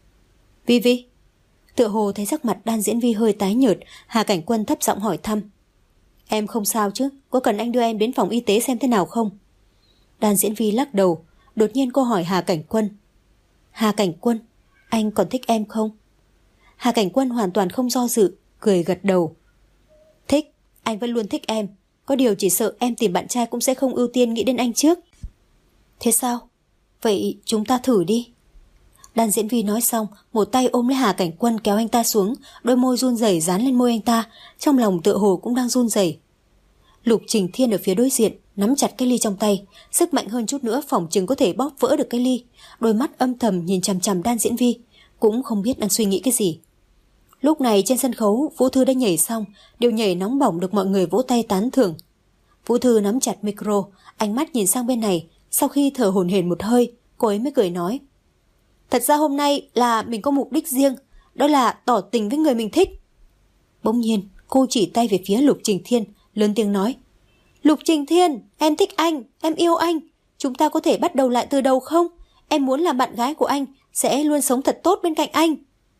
Vi Vi. Tựa hồ thấy sắc mặt đàn diễn viên hơi tái nhợt, Hà Cảnh Quân thấp giọng hỏi thăm. Em không sao chứ, có cần anh đưa em đến phòng y tế xem thế nào không? Đàn diễn viên lắc đầu, đột nhiên cô hỏi Hà Cảnh Quân. Hà Cảnh Quân, anh còn thích em không? Hà Cảnh Quân hoàn toàn không do dự, cười gật đầu. Thích, anh vẫn luôn thích em. Có điều chỉ sợ em tìm bạn trai cũng sẽ không ưu tiên nghĩ đến anh trước. Thế sao? Vậy chúng ta thử đi. Đàn diễn viên nói xong, một tay ôm lấy Hà Cảnh Quân kéo anh ta xuống, đôi môi run rẩy dán lên môi anh ta, trong lòng tựa hồ cũng đang run rẩy. Lục Trình Thiên ở phía đối diện nắm chặt cái ly trong tay, sức mạnh hơn chút nữa phỏng chừng có thể bóp vỡ được cái ly, đôi mắt âm thầm nhìn chằm chằm đan diễn viên, cũng không biết đang suy nghĩ cái gì. Lúc này trên sân khấu, Vũ Thư đã nhảy xong, điệu nhảy nóng bỏng được mọi người vỗ tay tán thưởng. Vũ Thư nắm chặt micro, ánh mắt nhìn sang bên này, sau khi thở hổn hển một hơi, cô ấy mới cười nói. Thật ra hôm nay là mình có mục đích riêng, đó là tỏ tình với người mình thích. Bỗng nhiên, cô chỉ tay về phía Lục Trình Thiên, lớn tiếng nói. Lục Trình Thiên, em thích anh, em yêu anh. Chúng ta có thể bắt đầu lại từ đầu không? Em muốn làm bạn gái của anh, sẽ luôn sống thật tốt bên cạnh anh.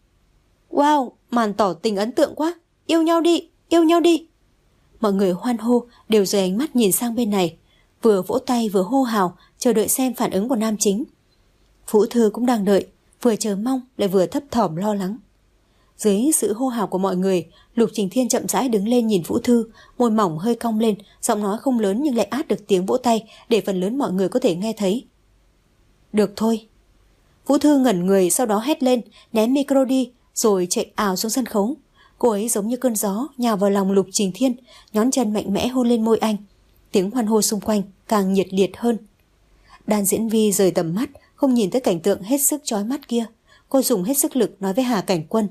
Wow, màn tỏ tình ấn tượng quá. Yêu nhau đi, yêu nhau đi. Mọi người hoan hô, đều rời ánh mắt nhìn sang bên này, vừa vỗ tay vừa hô hào, chờ đợi xem phản ứng của nam chính. Vũ Thư cũng đang đợi, vừa chờ mong lại vừa thấp thỏm lo lắng. Dưới sự hô hào của mọi người, Lục Trình Thiên chậm rãi đứng lên nhìn Vũ Thư, môi mỏng hơi cong lên, giọng nói không lớn nhưng lại át được tiếng vỗ tay để phần lớn mọi người có thể nghe thấy. Được thôi. Vũ Thư ngẩn người, sau đó hét lên, ném micro đi, rồi chạy ào xuống sân khấu. Cô ấy giống như cơn gió nhào vào lòng Lục Trình Thiên, nhón chân mạnh mẽ hôn lên môi anh. Tiếng hoan hô xung quanh càng nhiệt liệt hơn. Đàn diễn viên rời tầm mắt, không nhìn tới cảnh tượng hết sức chói mắt kia. Cô dùng hết sức lực nói với Hà Cảnh Quân.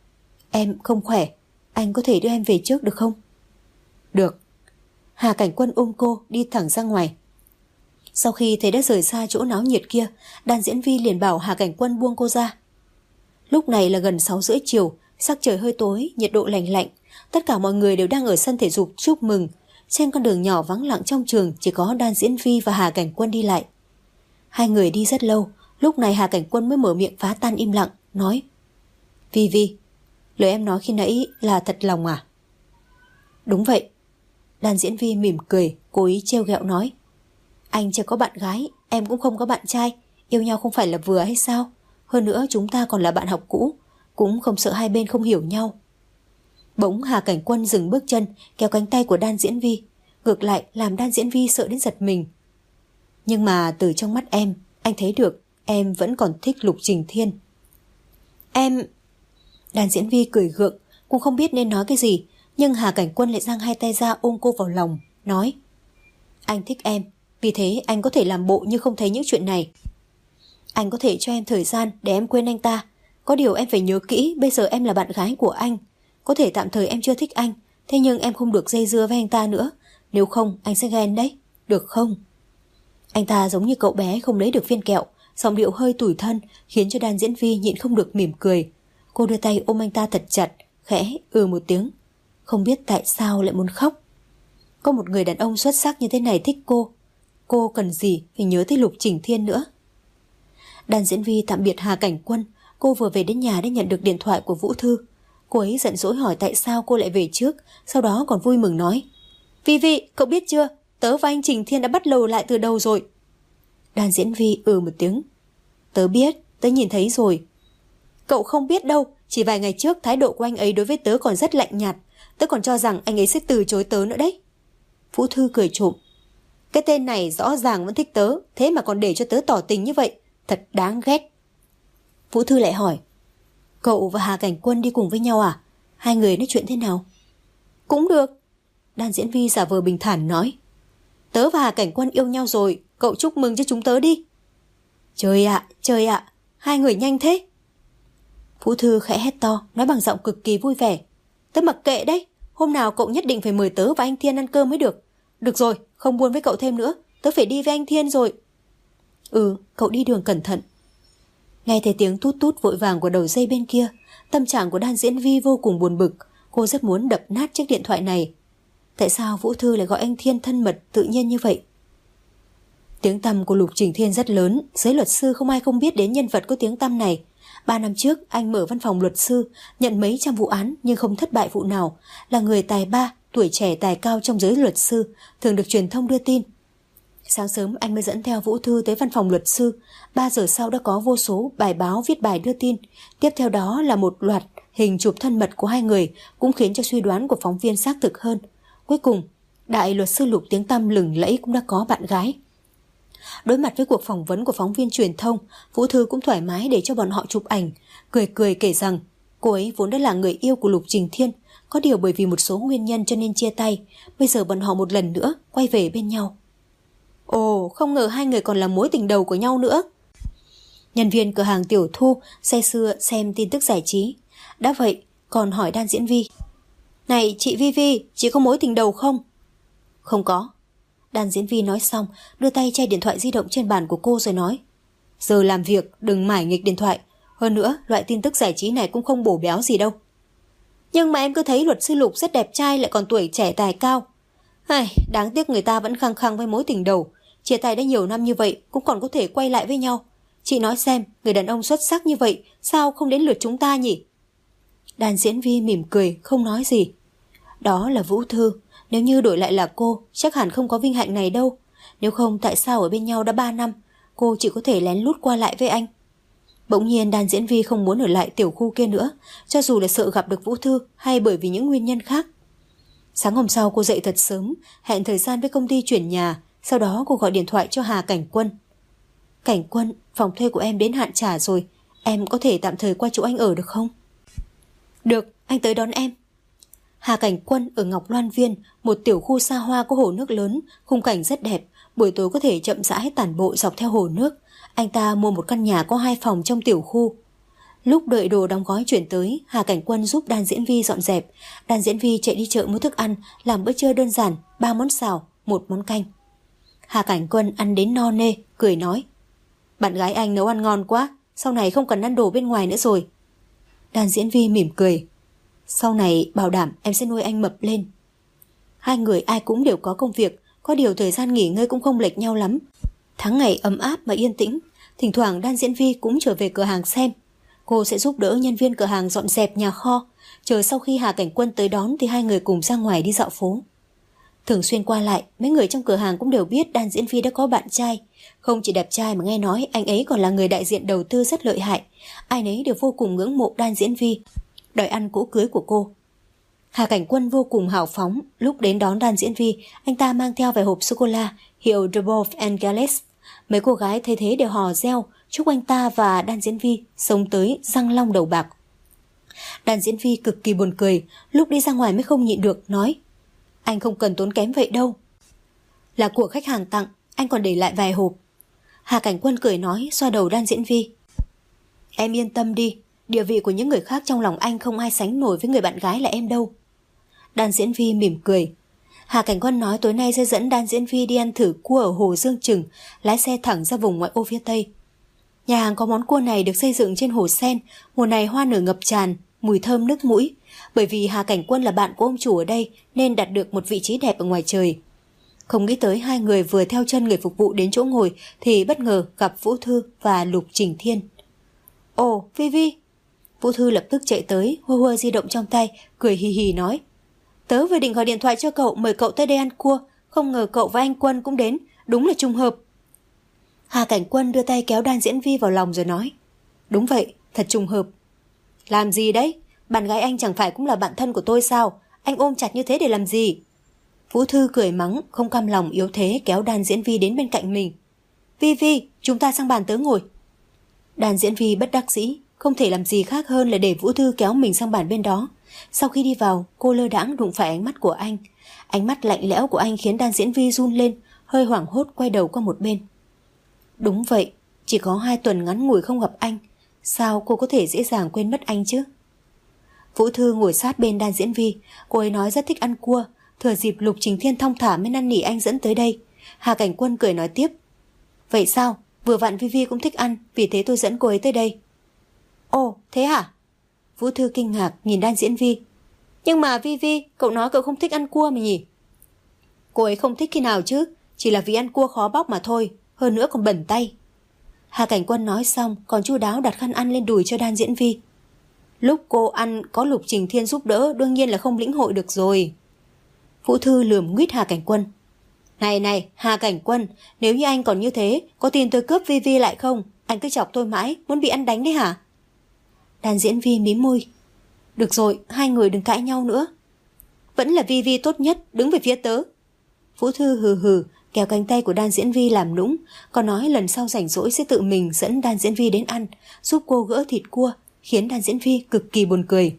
Em không khỏe, anh có thể đưa em về trước được không? Được. Hà Cảnh Quân ôm cô đi thẳng ra ngoài. Sau khi thấy đã rời xa chỗ náo nhiệt kia, đàn diễn viên liền bảo Hà Cảnh Quân buông cô ra. Lúc này là gần sáu rưỡi chiều, sắc trời hơi tối, nhiệt độ lạnh lạnh. Tất cả mọi người đều đang ở sân thể dục chúc mừng. Trên con đường nhỏ vắng lặng trong trường chỉ có đàn diễn viên và Hà Cảnh Quân đi lại. Hai người đi rất lâu, lúc này Hà Cảnh Quân mới mở miệng phá tan im lặng, nói. Vi Vi, lời em nói khi nãy là thật lòng à? Đúng vậy. Đàn diễn viên mỉm cười, cố ý trêu ghẹo nói. Anh chưa có bạn gái, em cũng không có bạn trai, yêu nhau không phải là vừa hay sao? Hơn nữa chúng ta còn là bạn học cũ, cũng không sợ hai bên không hiểu nhau. Bỗng Hà Cảnh Quân dừng bước chân, kéo cánh tay của đan diễn vi, ngược lại làm đan diễn vi sợ đến giật mình. Nhưng mà từ trong mắt em, anh thấy được em vẫn còn thích Lục Trình Thiên. Em... Đàn diễn vi cười gượng, cũng không biết nên nói cái gì, nhưng Hà Cảnh Quân lại giang hai tay ra ôm cô vào lòng, nói. Anh thích em, vì thế anh có thể làm bộ như không thấy những chuyện này. Anh có thể cho em thời gian để em quên anh ta. Có điều em phải nhớ kỹ, bây giờ em là bạn gái của anh. Có thể tạm thời em chưa thích anh, thế nhưng em không được dây dưa với anh ta nữa. Nếu không anh sẽ ghen đấy, được không? Anh ta giống như cậu bé không lấy được viên kẹo, giọng điệu hơi tủi thân, khiến cho đàn diễn viên nhịn không được mỉm cười. Cô đưa tay ôm anh ta thật chặt, khẽ ừ một tiếng. Không biết tại sao lại muốn khóc. Có một người đàn ông xuất sắc như thế này thích cô, cô cần gì phải nhớ tới Lục Trình Thiên nữa. Đàn diễn viên tạm biệt Hà Cảnh Quân. Cô vừa về đến nhà đã nhận được điện thoại của Vũ Thư. Cô ấy giận dỗi hỏi tại sao cô lại về trước, sau đó còn vui mừng nói. Vi Vi, cậu biết chưa, tớ và anh Trình Thiên đã bắt đầu lại từ đầu rồi. Đàn diễn viên ừ một tiếng. Tớ biết, tớ nhìn thấy rồi. Cậu không biết đâu, chỉ vài ngày trước thái độ của anh ấy đối với tớ còn rất lạnh nhạt. Tớ còn cho rằng anh ấy sẽ từ chối tớ nữa đấy. Vũ Thư cười trộm. Cái tên này rõ ràng vẫn thích tớ, thế mà còn để cho tớ tỏ tình như vậy, thật đáng ghét. Vũ Thư lại hỏi. Cậu và Hà Cảnh Quân đi cùng với nhau à? Hai người nói chuyện thế nào? Cũng được. Đan Diễn Vi giả vờ bình thản nói. Tớ và Hà Cảnh Quân yêu nhau rồi, cậu chúc mừng cho chúng tớ đi. Trời ạ, trời ạ, hai người nhanh thế. Vũ Thư khẽ hét to, nói bằng giọng cực kỳ vui vẻ. Tớ mặc kệ đấy, hôm nào cậu nhất định phải mời tớ và anh Thiên ăn cơm mới được. Được rồi, không buôn với cậu thêm nữa, tớ phải đi với anh Thiên rồi. Ừ, cậu đi đường cẩn thận. Nghe thấy tiếng tút tút vội vàng của đầu dây bên kia, tâm trạng của Đan Diễn Vi vô cùng buồn bực. Cô rất muốn đập nát chiếc điện thoại này. Tại sao Vũ Thư lại gọi anh Thiên thân mật tự nhiên như vậy? Tiếng tăm của Lục Trình Thiên rất lớn, giới luật sư không ai không biết đến nhân vật có tiếng tăm này. Ba năm trước anh mở văn phòng luật sư, nhận mấy trăm vụ án nhưng không thất bại vụ nào, là người tài ba, tuổi trẻ tài cao trong giới luật sư, thường được truyền thông đưa tin. Sáng sớm anh mới dẫn theo Vũ Thư tới văn phòng luật sư, ba giờ sau đã có vô số bài báo viết bài đưa tin. Tiếp theo đó là một loạt hình chụp thân mật của hai người, cũng khiến cho suy đoán của phóng viên xác thực hơn. Cuối cùng, đại luật sư Lục tiếng tăm lừng lẫy cũng đã có bạn gái. Đối mặt với cuộc phỏng vấn của phóng viên truyền thông, Vũ Thư cũng thoải mái để cho bọn họ chụp ảnh, cười cười kể rằng cô ấy vốn đã là người yêu của Lục Trình Thiên, có điều bởi vì một số nguyên nhân cho nên chia tay, bây giờ bọn họ một lần nữa quay về bên nhau. Ồ, không ngờ hai người còn là mối tình đầu của nhau nữa. Nhân viên cửa hàng Tiểu Thu say sưa xem tin tức giải trí. Đã vậy, còn hỏi Đan Diễn Vi. Này chị Vi Vi, chị có mối tình đầu không? Không có. Đan Diễn Vi nói xong, đưa tay che điện thoại di động trên bàn của cô rồi nói. Giờ làm việc, đừng mải nghịch điện thoại. Hơn nữa, loại tin tức giải trí này cũng không bổ béo gì đâu. Nhưng mà em cứ thấy luật sư Lục rất đẹp trai, lại còn tuổi trẻ tài cao. Ai, đáng tiếc người ta vẫn khăng khăng với mối tình đầu. Chia tay đã nhiều năm như vậy cũng còn có thể quay lại với nhau. Chị nói xem, người đàn ông xuất sắc như vậy sao không đến lượt chúng ta nhỉ? Đan Diễn Vi mỉm cười, không nói gì. Đó là Vũ Thư. Nếu như đổi lại là cô, chắc hẳn không có vinh hạnh này đâu. Nếu không, tại sao ở bên nhau đã ba năm cô chỉ có thể lén lút qua lại với anh? Bỗng nhiên Đan Diễn Vi không muốn ở lại tiểu khu kia nữa, cho dù là sợ gặp được Vũ Thư hay bởi vì những nguyên nhân khác. Sáng hôm sau cô dậy thật sớm, hẹn thời gian với công ty chuyển nhà. Sau đó cô gọi điện thoại cho Hà Cảnh Quân. Cảnh Quân, phòng thuê của em đến hạn trả rồi, em có thể tạm thời qua chỗ anh ở được không? Được, anh tới đón em. Hà Cảnh Quân ở Ngọc Loan Viên, một tiểu khu xa hoa có hồ nước lớn, khung cảnh rất đẹp, buổi tối có thể chậm rãi tản bộ dọc theo hồ nước. Anh ta mua một căn nhà có hai phòng trong tiểu khu. Lúc đợi đồ đóng gói chuyển tới, Hà Cảnh Quân giúp Đan Diễn Vi dọn dẹp. Đan Diễn Vi chạy đi chợ mua thức ăn, làm bữa trưa đơn giản, ba món xào, một món canh. Hà Cảnh Quân ăn đến no nê, cười nói. Bạn gái anh nấu ăn ngon quá, sau này không cần ăn đồ bên ngoài nữa rồi. Đan Diễn Vi mỉm cười. Sau này bảo đảm em sẽ nuôi anh mập lên. Hai người ai cũng đều có công việc, có điều thời gian nghỉ ngơi cũng không lệch nhau lắm. Tháng ngày ấm áp mà yên tĩnh. Thỉnh thoảng Đan Diễn Vi cũng trở về cửa hàng xem. Cô sẽ giúp đỡ nhân viên cửa hàng dọn dẹp nhà kho. Chờ sau khi Hà Cảnh Quân tới đón thì hai người cùng ra ngoài đi dạo phố. Thường xuyên qua lại, mấy người trong cửa hàng cũng đều biết Đan Diễn Vi đã có bạn trai. Không chỉ đẹp trai mà nghe nói anh ấy còn là người đại diện đầu tư rất lợi hại. Ai nấy đều vô cùng ngưỡng mộ Đan Diễn Vi, đòi ăn cỗ cưới của cô. Hà Cảnh Quân vô cùng hào phóng. Lúc đến đón Đan Diễn Vi, anh ta mang theo vài hộp sô-cô-la hiệu Dubov and Gales. Mấy cô gái thấy thế đều hò reo, chúc anh ta và Đan Diễn Vi sống tới răng long đầu bạc. Đan Diễn Vi cực kỳ buồn cười, lúc đi ra ngoài mới không nhịn được, nói. Anh không cần tốn kém vậy đâu. Là của khách hàng tặng, anh còn để lại vài hộp. Hà Cảnh Quân cười nói, xoa đầu Đan Diễn Vi. Em yên tâm đi, địa vị của những người khác trong lòng anh không ai sánh nổi với người bạn gái là em đâu. Đan Diễn Vi mỉm cười. Hà Cảnh Quân nói tối nay sẽ dẫn Đan Diễn Vi đi ăn thử cua ở hồ Dương Trừng, lái xe thẳng ra vùng ngoại ô phía Tây. Nhà hàng có món cua này được xây dựng trên hồ sen, mùa này hoa nở ngập tràn, mùi thơm nước mũi. Bởi vì Hà Cảnh Quân là bạn của ông chủ ở đây nên đặt được một vị trí đẹp ở ngoài trời. Không nghĩ tới hai người vừa theo chân người phục vụ đến chỗ ngồi thì bất ngờ gặp Vũ Thư và Lục Trình Thiên. Ồ, Vi Vi! Vũ Thư lập tức chạy tới, hua hua di động trong tay, cười hì hì nói. Tớ vừa định gọi điện thoại cho cậu mời cậu tới đây ăn cua, không ngờ cậu và anh Quân cũng đến, đúng là trùng hợp. Hà Cảnh Quân đưa tay kéo Đan Diễn Vi vào lòng rồi nói. Đúng vậy, thật trùng hợp. Làm gì đấy? Bạn gái anh chẳng phải cũng là bạn thân của tôi sao? Anh ôm chặt như thế để làm gì? Vũ Thư cười mắng, không cam lòng yếu thế kéo Đan Diễn Vi đến bên cạnh mình. Vi Vi, chúng ta sang bàn tớ ngồi. Đan Diễn Vi bất đắc dĩ, không thể làm gì khác hơn là để Vũ Thư kéo mình sang bàn bên đó. Sau khi đi vào, cô lơ đãng đụng phải ánh mắt của anh. Ánh mắt lạnh lẽo của anh khiến Đan Diễn Vi run lên, hơi hoảng hốt quay đầu qua một bên. Đúng vậy, chỉ có hai tuần ngắn ngủi không gặp anh, sao cô có thể dễ dàng quên mất anh chứ? Vũ Thư ngồi sát bên Đan Diễn Vi, cô ấy nói rất thích ăn cua, thừa dịp Lục Trình Thiên thong thả mới năn nỉ anh dẫn tới đây. Hà Cảnh Quân cười nói tiếp. Vậy sao? Vừa vặn Vi Vi cũng thích ăn, vì thế tôi dẫn cô ấy tới đây. Ồ, thế hả? Vũ Thư kinh ngạc nhìn Đan Diễn Vi. Nhưng mà Vi Vi, cậu nói cậu không thích ăn cua mà nhỉ? Cô ấy không thích khi nào chứ, chỉ là vì ăn cua khó bóc mà thôi, hơn nữa còn bẩn tay. Hà Cảnh Quân nói xong còn chu đáo đặt khăn ăn lên đùi cho Đan Diễn Vi. Lúc cô ăn có Lục Trình Thiên giúp đỡ đương nhiên là không lĩnh hội được rồi. Vũ Thư lườm nguýt Hà Cảnh Quân. Này này, Hà Cảnh Quân, nếu như anh còn như thế, có tin tôi cướp Vi Vi lại không? Anh cứ chọc tôi mãi, muốn bị ăn đánh đấy hả? Đan Diễn Vi mím môi. Được rồi, hai người đừng cãi nhau nữa. Vẫn là Vi Vi tốt nhất, đứng về phía tớ. Vũ Thư hừ hừ, kéo cánh tay của Đan Diễn Vi làm nũng, còn nói lần sau rảnh rỗi sẽ tự mình dẫn Đan Diễn Vi đến ăn, giúp cô gỡ thịt cua, khiến Đan Diễn Vi cực kỳ buồn cười.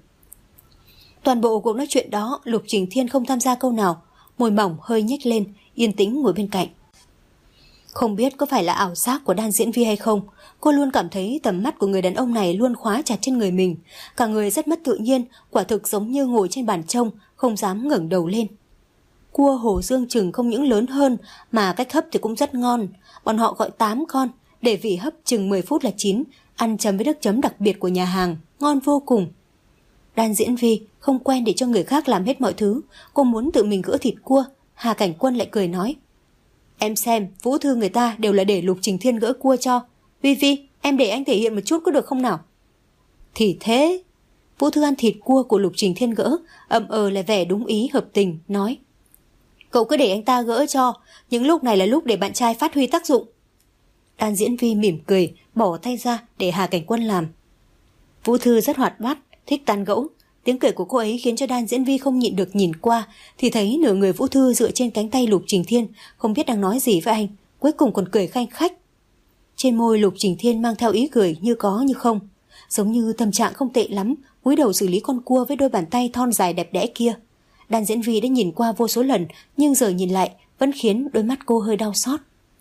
Toàn bộ cuộc nói chuyện đó, Lục Trình Thiên không tham gia câu nào, môi mỏng hơi nhếch lên, yên tĩnh ngồi bên cạnh. Không biết có phải là ảo giác của Đan Diễn Vi hay không, cô luôn cảm thấy tầm mắt của người đàn ông này luôn khóa chặt trên người mình, cả người rất mất tự nhiên, quả thực giống như ngồi trên bàn trông, không dám ngẩng đầu lên. Cua Hồ Dương chừng không những lớn hơn mà cách hấp thì cũng rất ngon, bọn họ gọi tám con, để vị hấp chừng mười phút là chín, ăn chấm với nước chấm đặc biệt của nhà hàng, ngon vô cùng. Đan Diễn Vi không quen để cho người khác làm hết mọi thứ, cô muốn tự mình gỡ thịt cua. Hà Cảnh Quân lại cười nói. Em xem, Vũ Thư người ta đều là để Lục Trình Thiên gỡ cua cho. Vi Vi, em để anh thể hiện một chút có được không nào? Thì thế. Vũ Thư ăn thịt cua của Lục Trình Thiên gỡ, ậm ờ là vẻ đúng ý hợp tình, nói. Cậu cứ để anh ta gỡ cho, những lúc này là lúc để bạn trai phát huy tác dụng. Đan Diễn Vi mỉm cười, bỏ tay ra để Hà Cảnh Quân làm. Vũ Thư rất hoạt bát, thích tán gẫu. Tiếng cười của cô ấy khiến cho Đan Diễn Vi không nhịn được nhìn qua, thì thấy nửa người Vũ Thư dựa trên cánh tay Lục Trình Thiên, không biết đang nói gì với anh, cuối cùng còn cười khanh khách. Trên môi Lục Trình Thiên mang theo ý cười như có như không, giống như tâm trạng không tệ lắm, cúi đầu xử lý con cua với đôi bàn tay thon dài đẹp đẽ kia. Đan Diễn Vi đã nhìn qua vô số lần, nhưng giờ nhìn lại vẫn khiến đôi mắt cô hơi đau xót.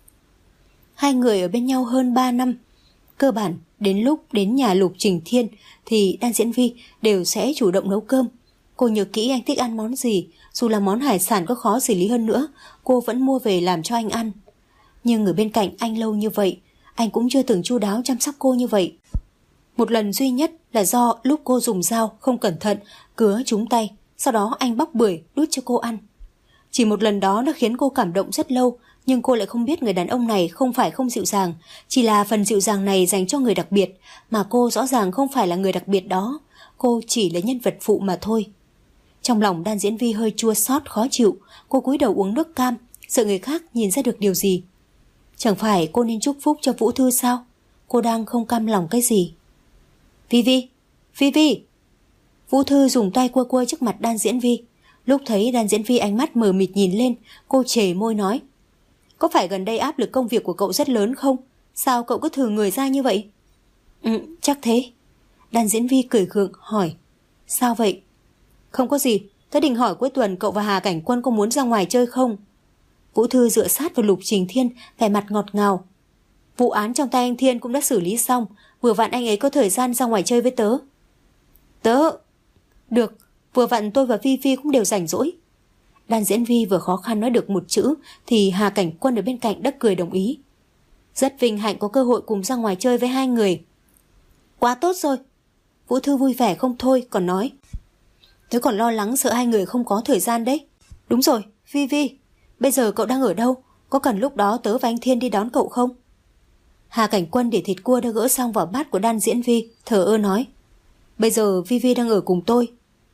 Hai người ở bên nhau hơn ba năm, cơ bản đến lúc đến nhà Lục Trình Thiên thì Đan Diễn Vi đều sẽ chủ động nấu cơm. Cô nhớ kỹ anh thích ăn món gì, dù là món hải sản có khó xử lý hơn nữa, cô vẫn mua về làm cho anh ăn. Nhưng ở bên cạnh anh lâu như vậy, anh cũng chưa từng chu đáo chăm sóc cô như vậy. Một lần duy nhất là do lúc cô dùng dao không cẩn thận cứa trúng tay, sau đó anh bóc bưởi đút cho cô ăn. Chỉ một lần đó đã khiến cô cảm động rất lâu, nhưng cô lại không biết người đàn ông này không phải không dịu dàng, chỉ là phần dịu dàng này dành cho người đặc biệt, mà cô rõ ràng không phải là người đặc biệt đó, cô chỉ là nhân vật phụ mà thôi. Trong lòng Đan Diễn Vi hơi chua xót khó chịu, cô cúi đầu uống nước cam, sợ người khác nhìn ra được điều gì. Chẳng phải cô nên chúc phúc cho Vũ Thư sao? Cô đang không cam lòng cái gì? Vi Vi, Vi Vi. Vũ Thư dùng tay cua cua trước mặt Đan Diễn Vi. Lúc thấy Đan Diễn Vi ánh mắt mờ mịt nhìn lên, cô chề môi nói. Có phải gần đây áp lực công việc của cậu rất lớn không? Sao cậu cứ thừ người ra như vậy? Ừ, chắc thế. Đan Diễn Vi cười gượng hỏi. Sao vậy? Không có gì, tớ định hỏi cuối tuần cậu và Hà Cảnh Quân có muốn ra ngoài chơi không? Vũ Thư dựa sát vào Lục Trình Thiên, vẻ mặt ngọt ngào. Vụ án trong tay anh Thiên cũng đã xử lý xong, vừa vặn anh ấy có thời gian ra ngoài chơi với tớ. Tớ... Được, vừa vặn tôi và Vi Vi cũng đều rảnh rỗi. Đan Diễn Vi vừa khó khăn nói được một chữ thì Hà Cảnh Quân ở bên cạnh đã cười đồng ý. Rất vinh hạnh có cơ hội cùng ra ngoài chơi với hai người. Quá tốt rồi. Vũ Thư vui vẻ không thôi còn nói. Tớ còn lo lắng sợ hai người không có thời gian đấy. Đúng rồi, Vi Vi, bây giờ cậu đang ở đâu? Có cần lúc đó tớ và anh Thiên đi đón cậu không? Hà Cảnh Quân để thịt cua đã gỡ xong vào bát của Đan Diễn Vi, thở ơ nói. Bây giờ Vi Vi đang ở cùng tôi.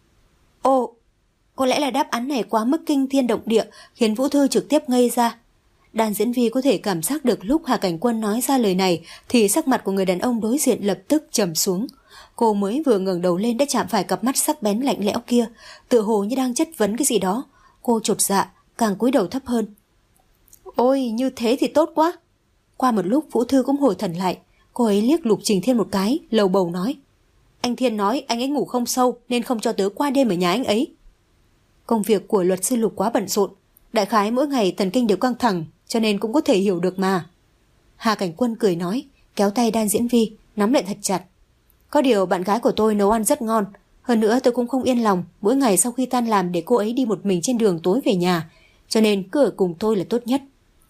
Ồ, có lẽ là đáp án này quá mức kinh thiên động địa, khiến Vũ Thư trực tiếp ngây ra. Đan Diễn Vi có thể cảm giác được lúc Hà Cảnh Quân nói ra lời này thì sắc mặt của người đàn ông đối diện lập tức trầm xuống. Cô mới vừa ngẩng đầu lên đã chạm phải cặp mắt sắc bén lạnh lẽo kia, tựa hồ như đang chất vấn cái gì đó. Cô chột dạ, càng cúi đầu thấp hơn. Ôi, như thế thì tốt quá. Qua một lúc Vũ Thư cũng hồi thần lại, Cô ấy liếc Lục Trình Thiên một cái, lầu bầu nói: Anh Thiên nói anh ấy ngủ không sâu nên không cho tớ qua đêm ở nhà anh ấy. Công việc của luật sư Lục quá bận rộn, đại khái mỗi ngày thần kinh đều căng thẳng, cho nên cũng có thể hiểu được mà. Hà Cảnh Quân cười nói, kéo tay Đan Diễn Vi, nắm lại thật chặt. Có điều bạn gái của tôi nấu ăn rất ngon, hơn nữa tôi cũng không yên lòng mỗi ngày sau khi tan làm để cô ấy đi một mình trên đường tối về nhà, cho nên cứ ở cùng tôi là tốt nhất.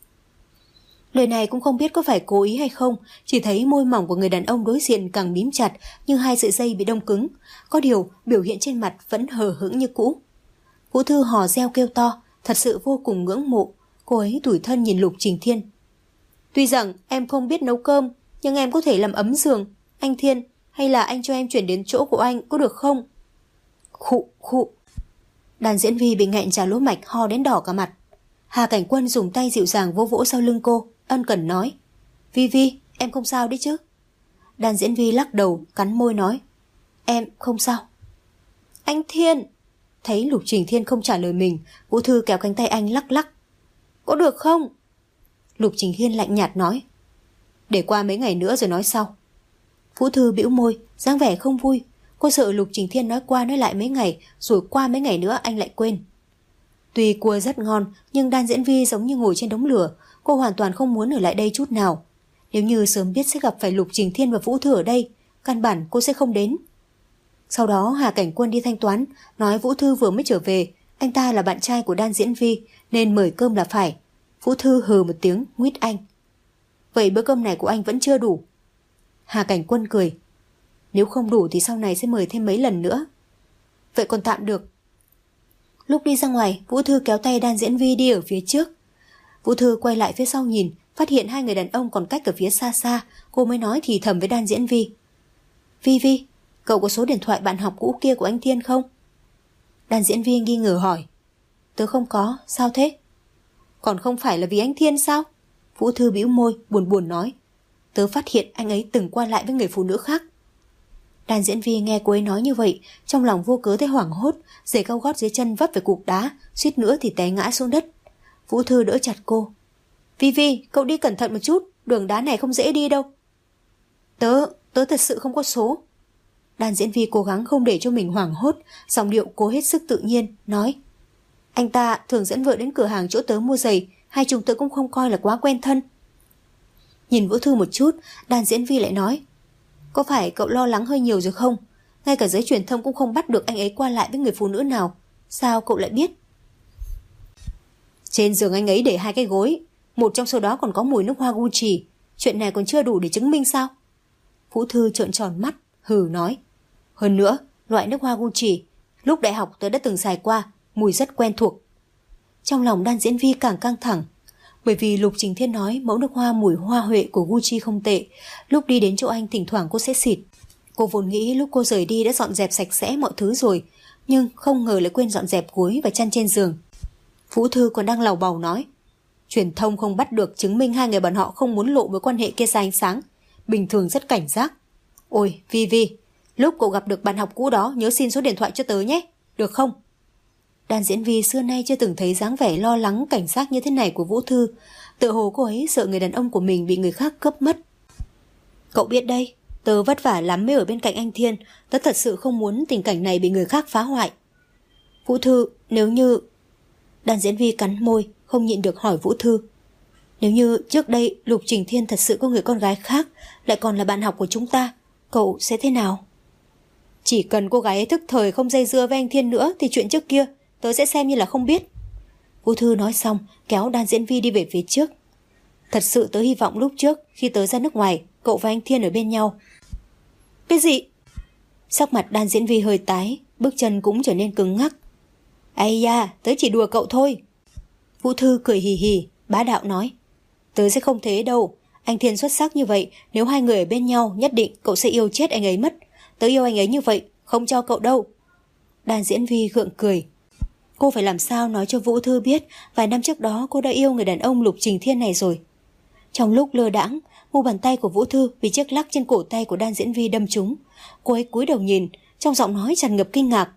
Lời này cũng không biết có phải cố ý hay không, chỉ thấy môi mỏng của người đàn ông đối diện càng mím chặt như hai sợi dây bị đông cứng, có điều biểu hiện trên mặt vẫn hờ hững như cũ. Vũ Thư hò reo kêu to, thật sự vô cùng ngưỡng mộ. Cô ấy tủi thân nhìn Lục Trình Thiên. Tuy rằng em không biết nấu cơm, nhưng em có thể làm ấm giường. Anh Thiên, hay là anh cho em chuyển đến chỗ của anh có được không? Khụ khụ. Đàn Diễn Vi bị nghẹn trà lỗ mạch, ho đến đỏ cả mặt. Hà Cảnh Quân dùng tay dịu dàng vỗ vỗ sau lưng cô, ân cần nói: Vi Vi, em không sao đấy chứ? Đàn Diễn Vi lắc đầu, cắn môi nói: Em không sao. Anh Thiên. Thấy Lục Trình Thiên không trả lời mình, Vũ Thư kéo cánh tay anh lắc lắc. Có được không? Lục Trình Thiên lạnh nhạt nói: Để qua mấy ngày nữa rồi nói sau. Vũ Thư bĩu môi, dáng vẻ không vui. Cô sợ Lục Trình Thiên nói qua nói lại mấy ngày, rồi qua mấy ngày nữa anh lại quên. Tuy cua rất ngon, nhưng Đan Diễn Vi giống như ngồi trên đống lửa. Cô hoàn toàn không muốn ở lại đây chút nào. Nếu như sớm biết sẽ gặp phải Lục Trình Thiên và Vũ Thư ở đây, căn bản cô sẽ không đến. Sau đó Hà Cảnh Quân đi thanh toán, nói Vũ Thư vừa mới trở về, anh ta là bạn trai của Đan Diễn Vi nên mời cơm là phải. Vũ Thư hừ một tiếng, nguyết anh. Vậy bữa cơm này của anh vẫn chưa đủ. Hà Cảnh Quân cười. Nếu không đủ thì sau này sẽ mời thêm mấy lần nữa. Vậy còn tạm được. Lúc đi ra ngoài, Vũ Thư kéo tay Đan Diễn Vi đi ở phía trước. Vũ Thư quay lại phía sau nhìn, phát hiện hai người đàn ông còn cách ở phía xa xa. Cô mới nói thì thầm với Đan Diễn Vi: Vi Vi, cậu có số điện thoại bạn học cũ kia của anh Thiên không? Đan Diễn Vi nghi ngờ hỏi: Tớ không có, sao thế? Còn không phải là vì anh Thiên sao? Vũ Thư bĩu môi, buồn buồn nói: Tớ phát hiện anh ấy từng qua lại với người phụ nữ khác. Đan Diễn Vi nghe cô ấy nói như vậy, trong lòng vô cớ thấy hoảng hốt, giày cao gót dưới chân vấp phải cục đá, suýt nữa thì té ngã xuống đất. Vũ Thư đỡ chặt cô: Vi Vi, cậu đi cẩn thận một chút, đường đá này không dễ đi đâu. Tớ, tớ thật sự không có số. Đan Diễn Vi cố gắng không để cho mình hoảng hốt, giọng điệu cố hết sức tự nhiên, nói: Anh ta thường dẫn vợ đến cửa hàng chỗ tớ mua giày, hai chúng tớ cũng không coi là quá quen thân. Nhìn Vũ Thư một chút, Đan Diễn Vi lại nói: Có phải cậu lo lắng hơi nhiều rồi không? Ngay cả giới truyền thông cũng không bắt được anh ấy qua lại với người phụ nữ nào. Sao cậu lại biết? Trên giường anh ấy để hai cái gối, một trong số đó còn có mùi nước hoa Gucci. Chuyện này còn chưa đủ để chứng minh sao? Vũ Thư trợn tròn mắt, hừ nói: Hơn nữa, loại nước hoa Gucci lúc đại học tớ đã từng xài qua, mùi rất quen thuộc. Trong lòng Đan Diễn Vi càng căng thẳng, bởi vì Lục Trình Thiên nói mẫu nước hoa mùi hoa huệ của Gucci không tệ. Lúc đi đến chỗ anh thỉnh thoảng cô sẽ xịt. Cô vốn nghĩ lúc cô rời đi đã dọn dẹp sạch sẽ mọi thứ rồi, nhưng không ngờ lại quên dọn dẹp gối và chăn trên giường. Vũ Thư còn đang lầu bầu nói: Truyền thông không bắt được, chứng minh hai người bọn họ không muốn lộ mối quan hệ kia ra ánh sáng. Bình thường rất cảnh giác. Ôi Vi Vi, lúc cậu gặp được bạn học cũ đó nhớ xin số điện thoại cho tớ nhé, được không? Đan Diễn Vi xưa nay chưa từng thấy dáng vẻ lo lắng cảnh giác như thế này của Vũ Thư. Tự hồ cô ấy sợ người đàn ông của mình bị người khác cướp mất. Cậu biết đây, tớ vất vả lắm mới ở bên cạnh anh Thiên. Tớ thật sự không muốn tình cảnh này bị người khác phá hoại. Vũ Thư, nếu như... Đan Diễn Vi cắn môi, không nhịn được hỏi Vũ Thư: Nếu như trước đây Lục Trình Thiên thật sự có người con gái khác, lại còn là bạn học của chúng ta, cậu sẽ thế nào? Chỉ cần cô gái ấy thức thời không dây dưa với anh Thiên nữa thì chuyện trước kia tớ sẽ xem như là không biết. Vũ Thư nói xong kéo Đan Diễn Vi đi về phía trước. Thật sự tớ hy vọng lúc trước khi tớ ra nước ngoài, cậu và anh Thiên ở bên nhau. Cái gì? Sắc mặt Đan Diễn Vi hơi tái, bước chân cũng trở nên cứng ngắc. Ây da, tớ chỉ đùa cậu thôi. Vũ Thư cười hì hì, bá đạo nói: Tớ sẽ không thế đâu. Anh Thiên xuất sắc như vậy, nếu hai người ở bên nhau nhất định cậu sẽ yêu chết anh ấy mất. Tớ yêu anh ấy như vậy, không cho cậu đâu. Đan Diễn Vi gượng cười. Cô phải làm sao nói cho Vũ Thư biết vài năm trước đó cô đã yêu người đàn ông Lục Trình Thiên này rồi. Trong lúc lơ đãng, mu bàn tay của Vũ Thư bị chiếc lắc trên cổ tay của Đan Diễn Vi đâm trúng. Cô ấy cúi đầu nhìn, trong giọng nói tràn ngập kinh ngạc.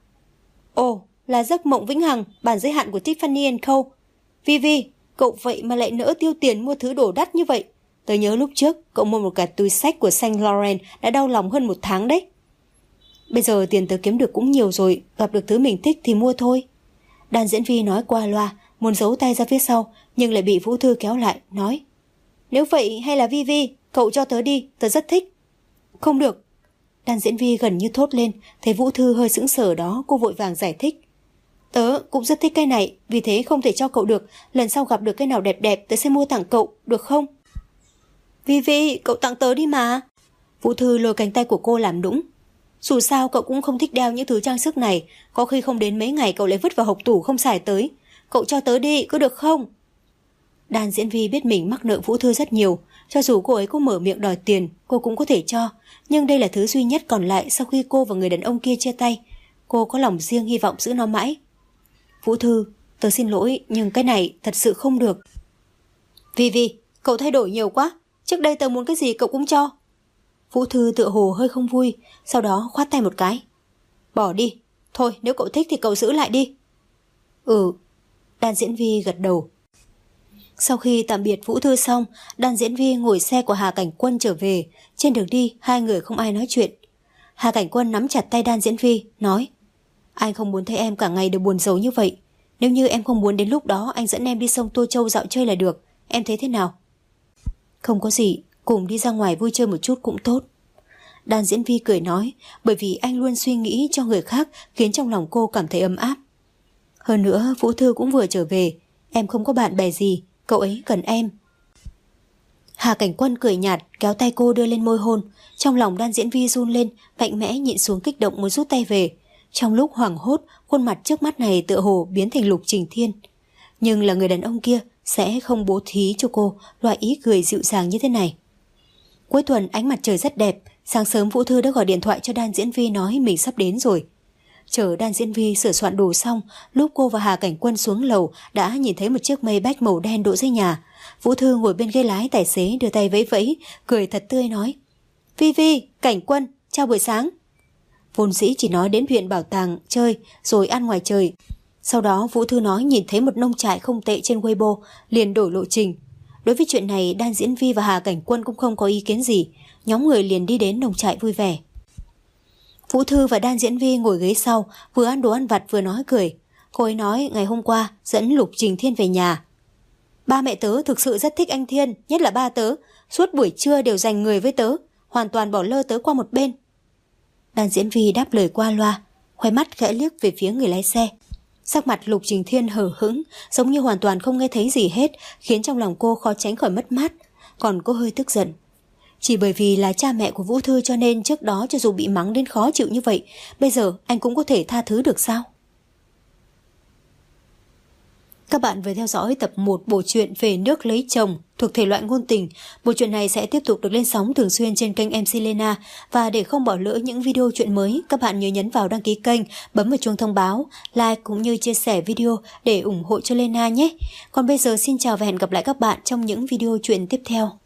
Ồ, là giấc mộng vĩnh hằng, bản giới hạn của Tiffany and Co. Vi Vi, cậu vậy mà lại nỡ tiêu tiền mua thứ đồ đắt như vậy. Tớ nhớ lúc trước cậu mua một cả túi xách của Saint Laurent đã đau lòng hơn một tháng đấy. Bây giờ tiền tớ kiếm được cũng nhiều rồi, gặp được thứ mình thích thì mua thôi. Đan Diễn Vi nói qua loa, muốn giấu tay ra phía sau, nhưng lại bị Vũ Thư kéo lại, nói: Nếu vậy hay là Vi Vi, cậu cho tớ đi, tớ rất thích. Không được. Đan Diễn Vi gần như thốt lên, thấy Vũ Thư hơi sững sờ đó, cô vội vàng giải thích: Tớ cũng rất thích cái này, vì thế không thể cho cậu được, lần sau gặp được cái nào đẹp đẹp tớ sẽ mua tặng cậu, được không? Vi Vi, cậu tặng tớ đi mà. Vũ Thư lôi cánh tay của cô làm nũng. Dù sao cậu cũng không thích đeo những thứ trang sức này, có khi không đến mấy ngày cậu lại vứt vào hộc tủ không xài tới. Cậu cho tớ đi, có được không? Đan Diễn Vi biết mình mắc nợ Vũ Thư rất nhiều, cho dù cô ấy có mở miệng đòi tiền, cô cũng có thể cho, nhưng đây là thứ duy nhất còn lại sau khi cô và người đàn ông kia chia tay. Cô có lòng riêng hy vọng giữ nó mãi. Vũ Thư, tớ xin lỗi, nhưng cái này thật sự không được. Vi Vi, cậu thay đổi nhiều quá, trước đây tớ muốn cái gì cậu cũng cho. Vũ Thư tựa hồ hơi không vui, sau đó khoát tay một cái. Bỏ đi, thôi nếu cậu thích thì cậu giữ lại đi. Ừ, Đan Diễn Vi gật đầu. Sau khi tạm biệt Vũ Thư xong, Đan Diễn Vi ngồi xe của Hà Cảnh Quân trở về. Trên đường đi, hai người không ai nói chuyện. Hà Cảnh Quân nắm chặt tay Đan Diễn Vi, nói: Anh không muốn thấy em cả ngày đều buồn rầu như vậy. Nếu như em không muốn đến lúc đó anh dẫn em đi sông Tô Châu dạo chơi là được. Em thấy thế nào? Không có gì, cùng đi ra ngoài vui chơi một chút cũng tốt. Đan Diễn Vi cười nói, bởi vì anh luôn suy nghĩ cho người khác khiến trong lòng cô cảm thấy ấm áp. Hơn nữa Vũ Thư cũng vừa trở về, em không có bạn bè gì, cậu ấy cần em. Hà Cảnh Quân cười nhạt kéo tay cô đưa lên môi hôn. Trong lòng Đan Diễn Vi run lên, mạnh mẽ nhịn xuống kích động muốn rút tay về. Trong lúc hoảng hốt, khuôn mặt trước mắt này tựa hồ biến thành Lục Trình Thiên. Nhưng là người đàn ông kia sẽ không bố thí cho cô loại ý cười dịu dàng như thế này. Cuối tuần ánh mặt trời rất đẹp. Sáng sớm Vũ Thư đã gọi điện thoại cho Đan Diễn Vi nói mình sắp đến rồi. Chờ Đan Diễn Vi sửa soạn đồ xong, lúc cô và Hà Cảnh Quân xuống lầu đã nhìn thấy một chiếc Maybach màu đen đỗ dưới nhà. Vũ Thư ngồi bên ghế lái, tài xế đưa tay vẫy vẫy, cười thật tươi nói: Vi Vi, Cảnh Quân, chào buổi sáng. Vốn dĩ chỉ nói đến huyện bảo tàng chơi rồi ăn ngoài trời. Sau đó Vũ Thư nói nhìn thấy một nông trại không tệ trên Weibo, liền đổi lộ trình. Đối với chuyện này Đan Diễn Vi và Hà Cảnh Quân cũng không có ý kiến gì. Nhóm người liền đi đến nông trại vui vẻ. Vũ Thư và Đan Diễn Vi ngồi ghế sau, vừa ăn đồ ăn vặt vừa nói cười. Cô ấy nói ngày hôm qua dẫn Lục Trình Thiên về nhà. Ba mẹ tớ thực sự rất thích anh Thiên, nhất là ba tớ. Suốt buổi trưa đều dành người với tớ, hoàn toàn bỏ lơ tớ qua một bên. Đan Diễn Vi đáp lời qua loa, khoe mắt khẽ liếc về phía người lái xe. Sắc mặt Lục Trình Thiên hờ hững, giống như hoàn toàn không nghe thấy gì hết, khiến trong lòng cô khó tránh khỏi mất mát. Còn cô hơi tức giận. Chỉ bởi vì là cha mẹ của Vũ Thư cho nên trước đó cho dù bị mắng đến khó chịu như vậy, bây giờ anh cũng có thể tha thứ được sao? Các bạn vừa theo dõi tập một bộ truyện Về nước lấy chồng thuộc thể loại ngôn tình. Bộ truyện này sẽ tiếp tục được lên sóng thường xuyên trên kênh em xê Lena. Và để không bỏ lỡ những video truyện mới, các bạn nhớ nhấn vào đăng ký kênh, bấm vào chuông thông báo, like cũng như chia sẻ video để ủng hộ cho Lena nhé. Còn bây giờ xin chào và hẹn gặp lại các bạn trong những video truyện tiếp theo.